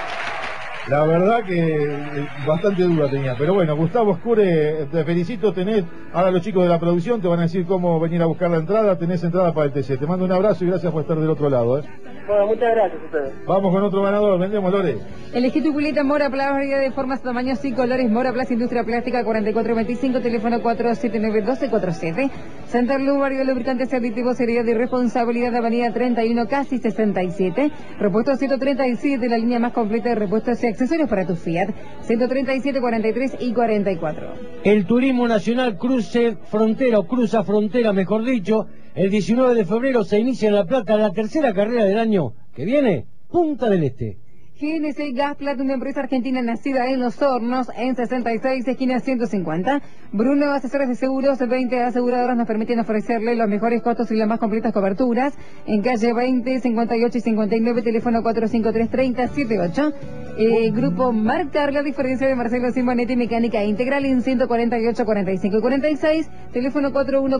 La verdad que bastante duda tenía. Pero bueno, Gustavo Escure, te felicito. Tenés, ahora los chicos de la producción te van a decir cómo venir a buscar la entrada. Tenés entrada para el TC. Te mando un abrazo y gracias por estar del otro lado. Bueno, muchas gracias a ustedes. Vamos con otro ganador. Vendemos, Lore. Elegí tu culeta Mora Plaza, variedad de formas, tamaños y colores. Mora Plaza, Industria Plástica, 4425, teléfono 479-1247. Santa Lu, variedad de lubricantes aditivos, seriedad y responsabilidad, avenida 31, casi 67. Repuesto 137, la línea más completa de repuestos y accesorios para tu Fiat. 137, 43 y 44. El turismo nacional cruza frontera, mejor dicho. El 19 de febrero se inicia en La Plata la tercera carrera del año que viene, Punta del Este. GNC Gasplata, una empresa argentina nacida en Los Hornos, en 66, esquina 150. Bruno, asesores de seguros, 20 aseguradoras nos permiten ofrecerle los mejores costos y las más completas coberturas. En calle 20, 58 y 59, teléfono 453-3078. Grupo Marcar, la diferencia de Marcelo Simonetti, mecánica integral en 148, 45 y 46, teléfono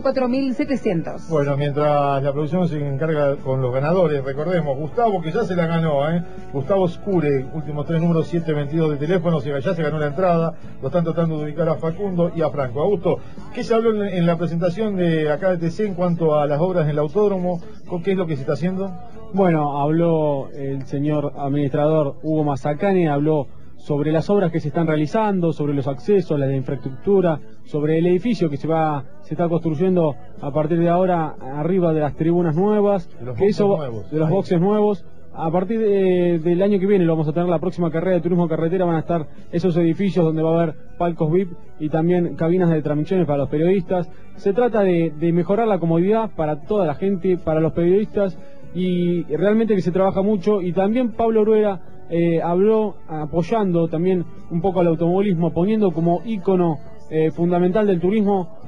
414-700. Bueno, mientras la producción se encarga con los ganadores, recordemos, Gustavo, que ya se la ganó, Gustavo Escure, últimos 3 números, 722 de teléfono, ya se ganó la entrada. Lo están tratando de ubicar a Facundo y a Franco. Augusto, ¿qué se habló en la presentación de acá de TC en cuanto a las obras en el autódromo? ¿Qué es lo que se está haciendo? Bueno, habló el señor administrador Hugo Mazacane, habló sobre las obras que se están realizando, sobre los accesos, la infraestructura, sobre el edificio que se está construyendo a partir de ahora arriba de las tribunas nuevas, de los boxes nuevos. A partir del año que viene lo vamos a tener la próxima carrera de turismo carretera, van a estar esos edificios donde va a haber palcos VIP y también cabinas de transmisiones para los periodistas. Se trata de mejorar la comodidad para toda la gente, para los periodistas, y realmente que se trabaja mucho. Y también Pablo Rueda habló apoyando también un poco al automovilismo, poniendo como ícono fundamental del turismo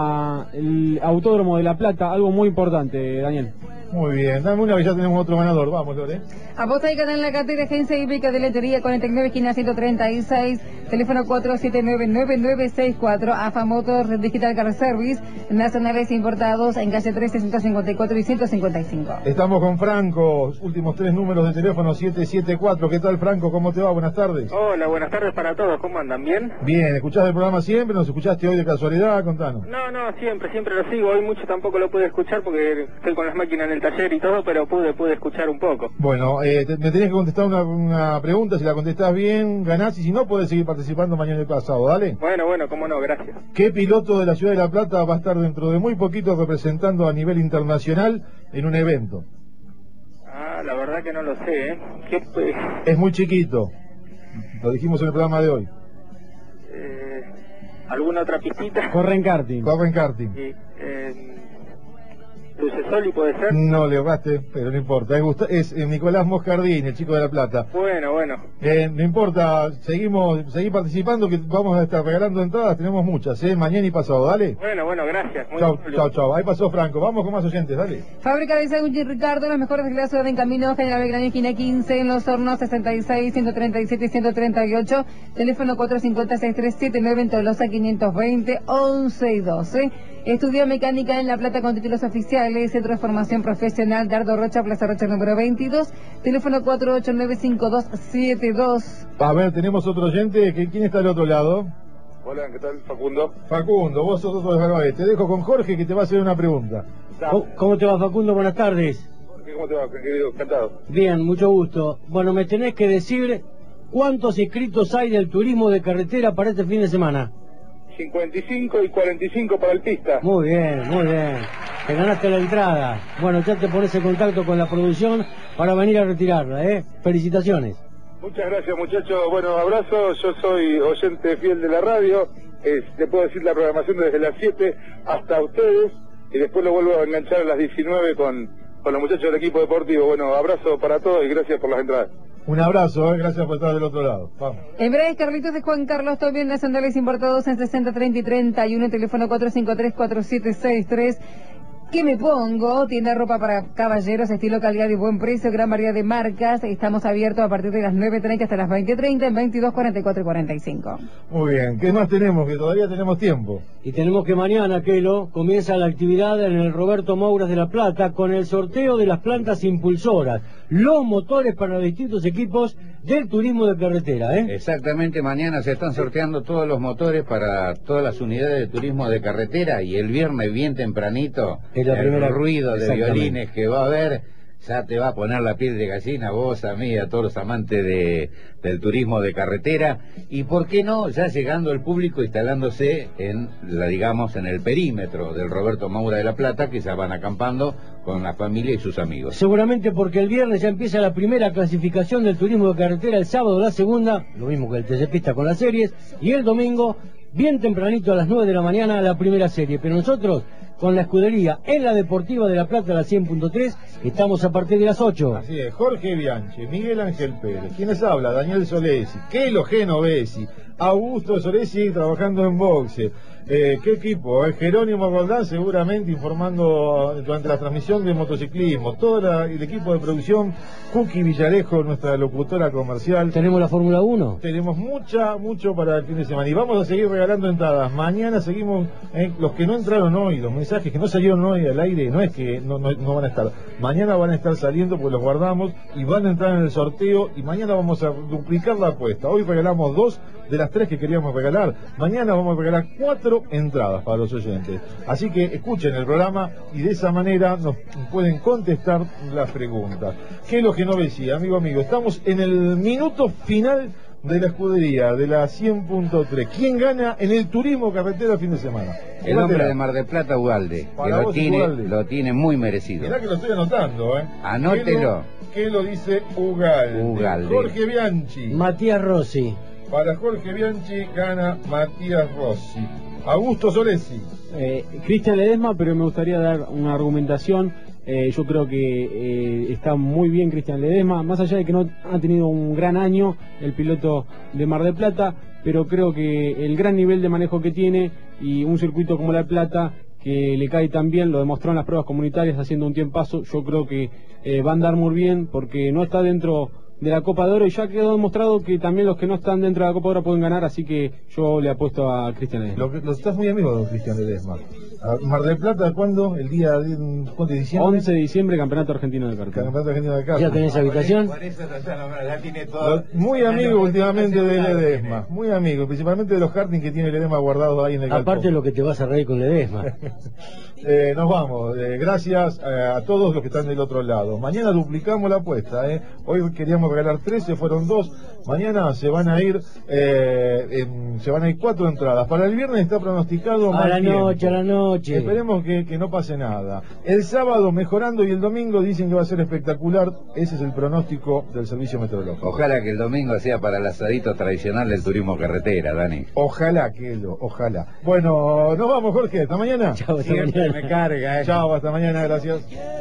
al Autódromo de La Plata, algo muy importante, Daniel. Muy bien, dame una que ya tenemos otro ganador, vamos, Lore. Aposta y en la cartera, agencia hípica de Letería 49, esquina 136, teléfono 479-9964, AFA Motors Digital Car Service, nacionales importados en calle 13, 154 y 155. Estamos con Franco, últimos 3 números de teléfono 774. ¿Qué tal, Franco? ¿Cómo te va? Buenas tardes. Hola, buenas tardes para todos, ¿cómo andan? ¿Bien? Bien, ¿escuchás el programa siempre? ¿Nos escuchaste hoy de casualidad? Contanos. No, siempre lo sigo. Hoy mucho tampoco lo pude escuchar porque estoy con las máquinas en el taller y todo, pero pude escuchar un poco. Bueno, me tenés que contestar una pregunta. Si la contestás bien, ganás, y si no, podés seguir participando mañana y pasado. Dale. Bueno, cómo no, gracias. ¿Qué piloto de la ciudad de La Plata va a estar dentro de muy poquito representando a nivel internacional en un evento? La verdad que no lo sé, ¿eh? Es muy chiquito. Lo dijimos en el programa de hoy. ¿Alguna otra pistita? Corre en karting. Sí, ¿Lucesoli puede ser? No le erraste, pero no importa. Es Nicolás Moscardini, el chico de La Plata. Bueno. No importa, seguí participando, que vamos a estar regalando entradas, tenemos muchas, mañana y pasado, dale. Bueno, gracias. Chao. Ahí pasó Franco, vamos con más oyentes, dale. Fábrica de Sándwich Ricardo, los mejores de la ciudad en Camino General Belgrano, esquina 15, en Los Hornos, 66, 137 y 138, teléfono 450-6379, en Tolosa 520, 11 y 12. Estudió mecánica en La Plata con títulos oficiales, Centro de Formación Profesional Dardo Rocha, Plaza Rocha número 22, teléfono 4895272. A ver, tenemos otro oyente. ¿Quién está al otro lado? Hola, ¿qué tal? Facundo. Facundo, vos sos otro de Jarabe. Te dejo con Jorge que te va a hacer una pregunta. ¿Cómo te va, Facundo? Buenas tardes. Jorge, ¿cómo te va, querido? Encantado. Bien, mucho gusto. Bueno, me tenés que decir cuántos inscritos hay del turismo de carretera para este fin de semana. 55 y 45 para el pista. Muy bien, muy bien. Te ganaste la entrada. Bueno, ya te pones en contacto con la producción para venir a retirarla, ¿eh? Felicitaciones. Muchas gracias, muchachos. Bueno, abrazo. Yo soy oyente fiel de la radio. Le puedo decir la programación desde las 7 hasta ustedes. Y después lo vuelvo a enganchar a las 19 con los muchachos del equipo deportivo. Bueno, abrazo para todos y gracias por las entradas. Un abrazo, gracias por estar del otro lado. Vamos. Embragues Carlitos de Juan Carlos, también nacionales importados en 60, 30 y 31, teléfono 453-4763. ¿Qué me pongo? Tienda de ropa para caballeros, estilo, calidad y buen precio, gran variedad de marcas. Estamos abiertos a partir de las 9:30 hasta las 20:30 en 22, 44 y 45. Muy bien, ¿qué más tenemos? Que todavía tenemos tiempo. Y tenemos que mañana, Kelo, comienza la actividad en el Roberto Mouras de La Plata con el sorteo de las plantas impulsoras, los motores para los distintos equipos del turismo de carretera, ¿eh? Exactamente, mañana se están sorteando todos los motores para todas las unidades de turismo de carretera y el viernes bien tempranito es la primera... ruido de violines que va a haber, ya te va a poner la piel de gallina, vos, a mí, a todos los amantes del turismo de carretera, y por qué no, ya llegando el público, instalándose en el perímetro del Roberto Moura de La Plata, que ya van acampando con la familia y sus amigos. Seguramente porque el viernes ya empieza la primera clasificación del turismo de carretera, el sábado la segunda, lo mismo que el TC Pista con las series, y el domingo, bien tempranito a las 9 de la mañana, la primera serie. Pero nosotros, con la escudería en la Deportiva de La Plata, la 100.3, estamos a partir de las 8. Así es, Jorge Bianchi, Miguel Ángel Pérez, quienes habla, Daniel Solesi, Kelo Genovesi, Augusto Solesi trabajando en boxe. ¿Qué equipo? Jerónimo Roldán seguramente informando durante la transmisión de motociclismo, todo el equipo de producción, Cookie Villarejo, nuestra locutora comercial. ¿Tenemos la Fórmula 1? Tenemos mucho para el fin de semana y vamos a seguir regalando entradas. Mañana seguimos, los que no entraron hoy, los mensajes que no salieron hoy al aire, no es que no van a estar, mañana van a estar saliendo porque los guardamos y van a entrar en el sorteo y mañana vamos a duplicar la apuesta. Hoy regalamos 2 de las 3 que queríamos regalar, mañana vamos a regalar 4 entradas para los oyentes, así que escuchen el programa y de esa manera nos pueden contestar las preguntas. ¿Qué es lo que no decía, amigo? Estamos en el minuto final de la escudería de la 100.3. ¿Quién gana en el turismo carretera fin de semana? El hombre de Mar del Plata, Ugalde, que lo tiene muy merecido. Mirá que lo estoy anotando, Anótelo. ¿Qué lo dice Ugalde? Jorge Bianchi. Matías Rossi. Para Jorge Bianchi gana Matías Rossi. Augusto Solesi. Cristian Ledesma, pero me gustaría dar una argumentación. Yo creo que está muy bien Cristian Ledesma, más allá de que no ha tenido un gran año el piloto de Mar del Plata, pero creo que el gran nivel de manejo que tiene y un circuito como La Plata que le cae tan bien, lo demostró en las pruebas comunitarias haciendo un tiempazo, yo creo que va a andar muy bien porque no está dentro de la Copa de Oro y ya quedó demostrado que también los que no están dentro de la Copa de Oro pueden ganar, así que yo le apuesto a Cristian Ledesma. Lo estás muy amigo de Cristian Ledesma. Mar del Plata, ¿cuándo? El día de diciembre. 11 de diciembre, Campeonato Argentino de Cartas. Campeonato Argentino de Cartas. ¿Ya tenés habitación? Muy amigo últimamente de Ledesma, muy amigo, principalmente de los karting que tiene Ledesma guardados ahí en el galpón. Aparte de lo que te vas a reír con Ledesma. Nos vamos, gracias a todos los que están del otro lado. Mañana duplicamos la apuesta, hoy queríamos regalar 13, fueron 2, mañana se van a ir 4 entradas. Para el viernes está pronosticado a la noche. Esperemos que no pase nada. El sábado mejorando y el domingo dicen que va a ser espectacular. Ese es el pronóstico del servicio meteorológico. Ojalá que el domingo sea para el asadito tradicional del turismo carretera, Dani. Ojalá. Bueno, nos vamos, Jorge, hasta mañana. Chao, hasta mañana. Me carga, Chao, hasta mañana, gracias.